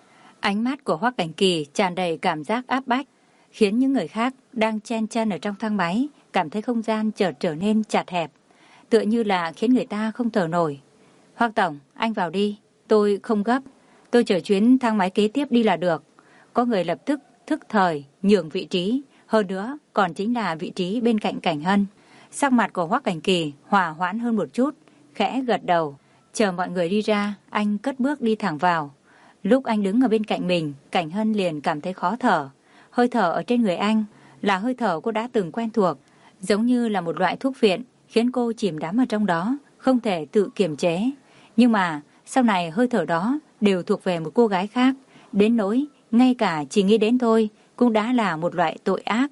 Ánh mắt của Hoắc Cảnh Kỳ tràn đầy cảm giác áp bách, khiến những người khác đang chen chân ở trong thang máy cảm thấy không gian chợt trở nên chặt hẹp, tựa như là khiến người ta không thở nổi. Hoắc tổng, anh vào đi, tôi không gấp, tôi chờ chuyến thang máy kế tiếp đi là được. Có người lập tức thức thời nhường vị trí, hơn nữa còn chính là vị trí bên cạnh Cảnh Hân. Sắc mặt của Hoắc Cảnh Kỳ hòa hoãn hơn một chút, khẽ gật đầu. Chờ mọi người đi ra, anh cất bước đi thẳng vào. Lúc anh đứng ở bên cạnh mình, Cảnh Hân liền cảm thấy khó thở. Hơi thở ở trên người anh là hơi thở cô đã từng quen thuộc, giống như là một loại thuốc viện, khiến cô chìm đắm ở trong đó, không thể tự kiềm chế. Nhưng mà sau này hơi thở đó đều thuộc về một cô gái khác, đến nỗi ngay cả chỉ nghĩ đến thôi cũng đã là một loại tội ác.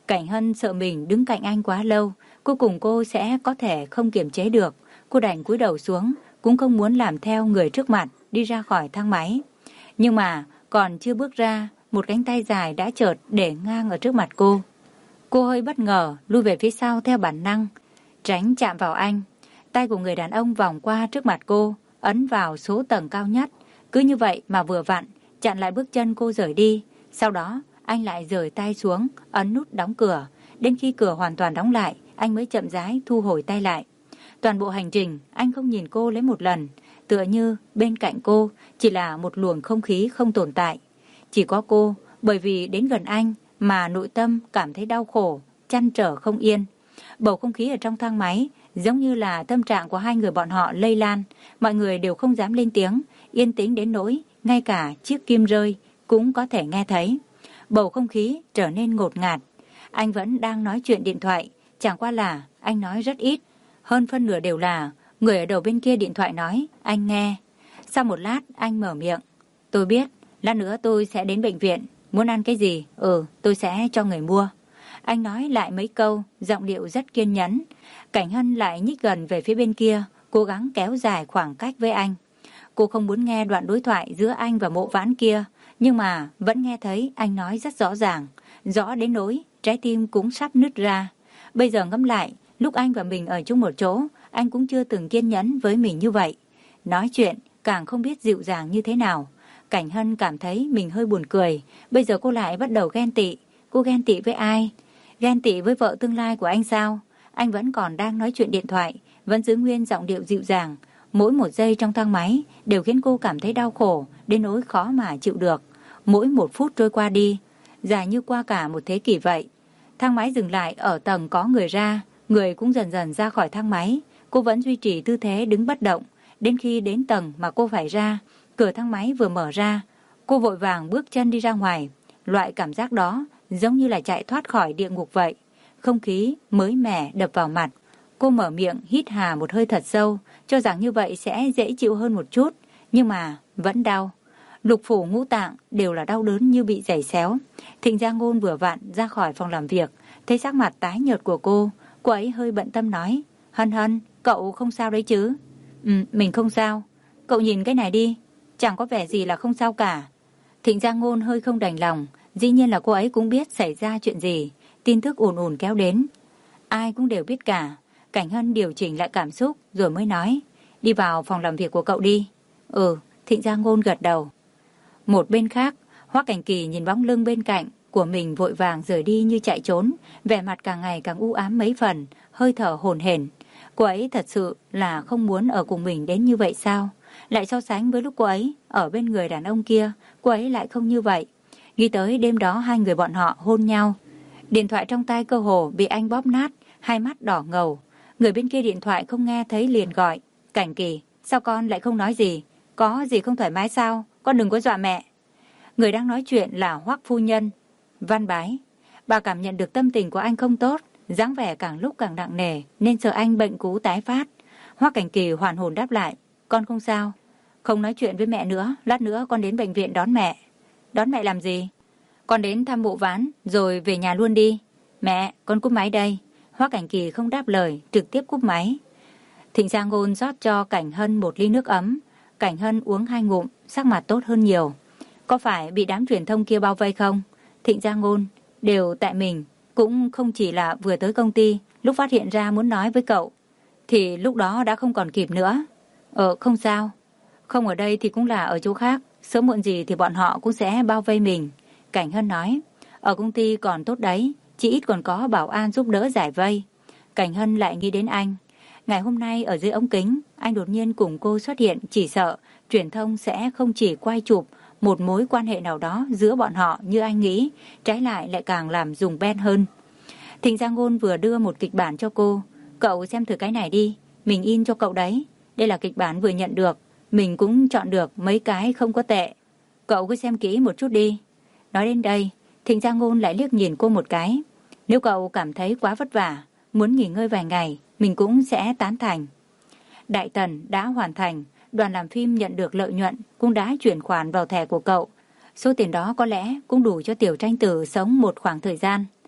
Cảnh Hân sợ mình đứng cạnh anh quá lâu, cuối cùng cô sẽ có thể không kiềm chế được. Cô đành cúi đầu xuống, cũng không muốn làm theo người trước mặt, đi ra khỏi thang máy. Nhưng mà còn chưa bước ra, một cánh tay dài đã chợt để ngang ở trước mặt cô. Cô hơi bất ngờ, lui về phía sau theo bản năng, tránh chạm vào anh. Tay của người đàn ông vòng qua trước mặt cô, ấn vào số tầng cao nhất. Cứ như vậy mà vừa vặn, chặn lại bước chân cô rời đi. Sau đó, anh lại rời tay xuống, ấn nút đóng cửa. Đến khi cửa hoàn toàn đóng lại, anh mới chậm rãi thu hồi tay lại. Toàn bộ hành trình, anh không nhìn cô lấy một lần. Tựa như bên cạnh cô chỉ là một luồng không khí không tồn tại. Chỉ có cô, bởi vì đến gần anh mà nội tâm cảm thấy đau khổ, trăn trở không yên. Bầu không khí ở trong thang máy giống như là tâm trạng của hai người bọn họ lây lan. Mọi người đều không dám lên tiếng, yên tĩnh đến nỗi ngay cả chiếc kim rơi cũng có thể nghe thấy. Bầu không khí trở nên ngột ngạt. Anh vẫn đang nói chuyện điện thoại, chẳng qua là anh nói rất ít. Hơn phân nửa đều là người ở đầu bên kia điện thoại nói, anh nghe. Sau một lát anh mở miệng. Tôi biết, lát nữa tôi sẽ đến bệnh viện. Muốn ăn cái gì? Ừ, tôi sẽ cho người mua. Anh nói lại mấy câu, giọng điệu rất kiên nhẫn. Cảnh Hân lại nhích gần về phía bên kia, cố gắng kéo dài khoảng cách với anh. Cô không muốn nghe đoạn đối thoại giữa anh và Mộ Vãn kia, nhưng mà vẫn nghe thấy anh nói rất rõ ràng, rõ đến nỗi trái tim cũng sắp nứt ra. Bây giờ ngẫm lại, lúc anh và mình ở chung một chỗ, anh cũng chưa từng kiên nhẫn với mình như vậy. Nói chuyện càng không biết dịu dàng như thế nào. Cảnh Hân cảm thấy mình hơi buồn cười. Bây giờ cô lại bắt đầu ghen tị. Cô ghen tị với ai? Ghen tị với vợ tương lai của anh sao? Anh vẫn còn đang nói chuyện điện thoại, vẫn giữ nguyên giọng điệu dịu dàng. Mỗi một giây trong thang máy đều khiến cô cảm thấy đau khổ, đến nỗi khó mà chịu được. Mỗi một phút trôi qua đi, dài như qua cả một thế kỷ vậy. Thang máy dừng lại ở tầng có người ra, người cũng dần dần ra khỏi thang máy. Cô vẫn duy trì tư thế đứng bất động. Đến khi đến tầng mà cô phải ra, cửa thang máy vừa mở ra, cô vội vàng bước chân đi ra ngoài. Loại cảm giác đó giống như là chạy thoát khỏi địa ngục vậy. Không khí mới mẻ đập vào mặt. Cô mở miệng hít hà một hơi thật sâu, cho rằng như vậy sẽ dễ chịu hơn một chút, nhưng mà vẫn đau. Lục phủ ngũ tạng đều là đau đớn như bị giày xéo. Thịnh Gia Ngôn vừa vặn ra khỏi phòng làm việc, thấy sắc mặt tái nhợt của cô, cô ấy hơi bận tâm nói, Hân Hân, cậu không sao đấy chứ? Ừ, mình không sao. Cậu nhìn cái này đi, chẳng có vẻ gì là không sao cả. Thịnh Gia Ngôn hơi không đành lòng, dĩ nhiên là cô ấy cũng biết xảy ra chuyện gì. Tin tức ùn ùn kéo đến, ai cũng đều biết cả. Cảnh Hân điều chỉnh lại cảm xúc rồi mới nói, đi vào phòng làm việc của cậu đi. Ừ, Thịnh Gia Ngôn gật đầu. Một bên khác, Hoắc Cảnh Kỳ nhìn bóng lưng bên cạnh của mình vội vàng rời đi như chạy trốn, vẻ mặt càng ngày càng u ám mấy phần, hơi thở hổn hển. Cô ấy thật sự là không muốn ở cùng mình đến như vậy sao? Lại so sánh với lúc cô ấy ở bên người đàn ông kia, cô ấy lại không như vậy. Nghĩ tới đêm đó hai người bọn họ hôn nhau, điện thoại trong tay cơ hồ bị anh bóp nát, hai mắt đỏ ngầu. Người bên kia điện thoại không nghe thấy liền gọi, Cảnh Kỳ, sao con lại không nói gì? Có gì không thoải mái sao? Con đừng có dọa mẹ. Người đang nói chuyện là Hoắc phu nhân Văn Bái. Bà cảm nhận được tâm tình của anh không tốt, dáng vẻ càng lúc càng nặng nề, nên sợ anh bệnh cũ tái phát. Hoắc Cảnh Kỳ hoàn hồn đáp lại, con không sao. Không nói chuyện với mẹ nữa, lát nữa con đến bệnh viện đón mẹ. Đón mẹ làm gì? Con đến thăm Mộ Vãn rồi về nhà luôn đi. Mẹ, con cúp máy đây. Hoắc Cảnh Kỳ không đáp lời, trực tiếp cúp máy. Thịnh Gia Ngôn rót cho Cảnh Hân một ly nước ấm. Cảnh Hân uống hai ngụm, sắc mặt tốt hơn nhiều. Có phải bị đám truyền thông kia bao vây không? Thịnh Gia Ngôn, đều tại mình. Cũng không chỉ là vừa tới công ty, lúc phát hiện ra muốn nói với cậu, thì lúc đó đã không còn kịp nữa. Ờ, không sao. Không ở đây thì cũng là ở chỗ khác. Sớm muộn gì thì bọn họ cũng sẽ bao vây mình. Cảnh Hân nói, ở công ty còn tốt đấy, chỉ ít còn có bảo an giúp đỡ giải vây. Cảnh Hân lại nghĩ đến anh. Ngày hôm nay ở dưới ống kính, anh đột nhiên cùng cô xuất hiện, chỉ sợ truyền thông sẽ không chỉ quay chụp một mối quan hệ nào đó giữa bọn họ như anh nghĩ, trái lại lại càng làm dùng ben hơn. Thịnh Gia Ngôn vừa đưa một kịch bản cho cô, cậu xem thử cái này đi, mình in cho cậu đấy. Đây là kịch bản vừa nhận được, mình cũng chọn được mấy cái không có tệ. Cậu cứ xem kỹ một chút đi. Nói đến đây, Thịnh Gia Ngôn lại liếc nhìn cô một cái. Nếu cậu cảm thấy quá vất vả, muốn nghỉ ngơi vài ngày, mình cũng sẽ tán thành. Đại Tần đã hoàn thành, đoàn làm phim nhận được lợi nhuận cũng đã chuyển khoản vào thẻ của cậu. Số tiền đó có lẽ cũng đủ cho Tiểu Tranh Tử sống một khoảng thời gian.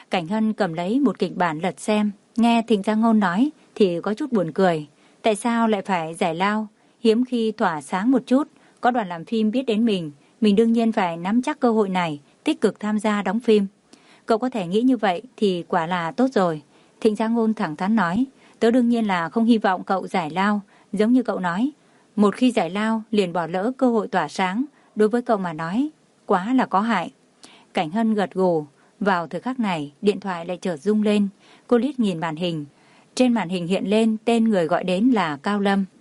Cảnh Hân cầm lấy một kịch bản lật xem, nghe Thịnh Gia Ngôn nói thì có chút buồn cười. Tại sao lại phải giải lao? Hiếm khi tỏa sáng một chút, có đoàn làm phim biết đến mình, mình đương nhiên phải nắm chắc cơ hội này, tích cực tham gia đóng phim. Cậu có thể nghĩ như vậy thì quả là tốt rồi. Thịnh Gia Ngôn thẳng thắn nói, tớ đương nhiên là không hy vọng cậu giải lao, giống như cậu nói. Một khi giải lao liền bỏ lỡ cơ hội tỏa sáng, đối với cậu mà nói, quá là có hại. Cảnh Hân gật gù. Vào thời khắc này, điện thoại lại chợt rung lên. Cô liếc nhìn màn hình. Trên màn hình hiện lên tên người gọi đến là Cao Lâm.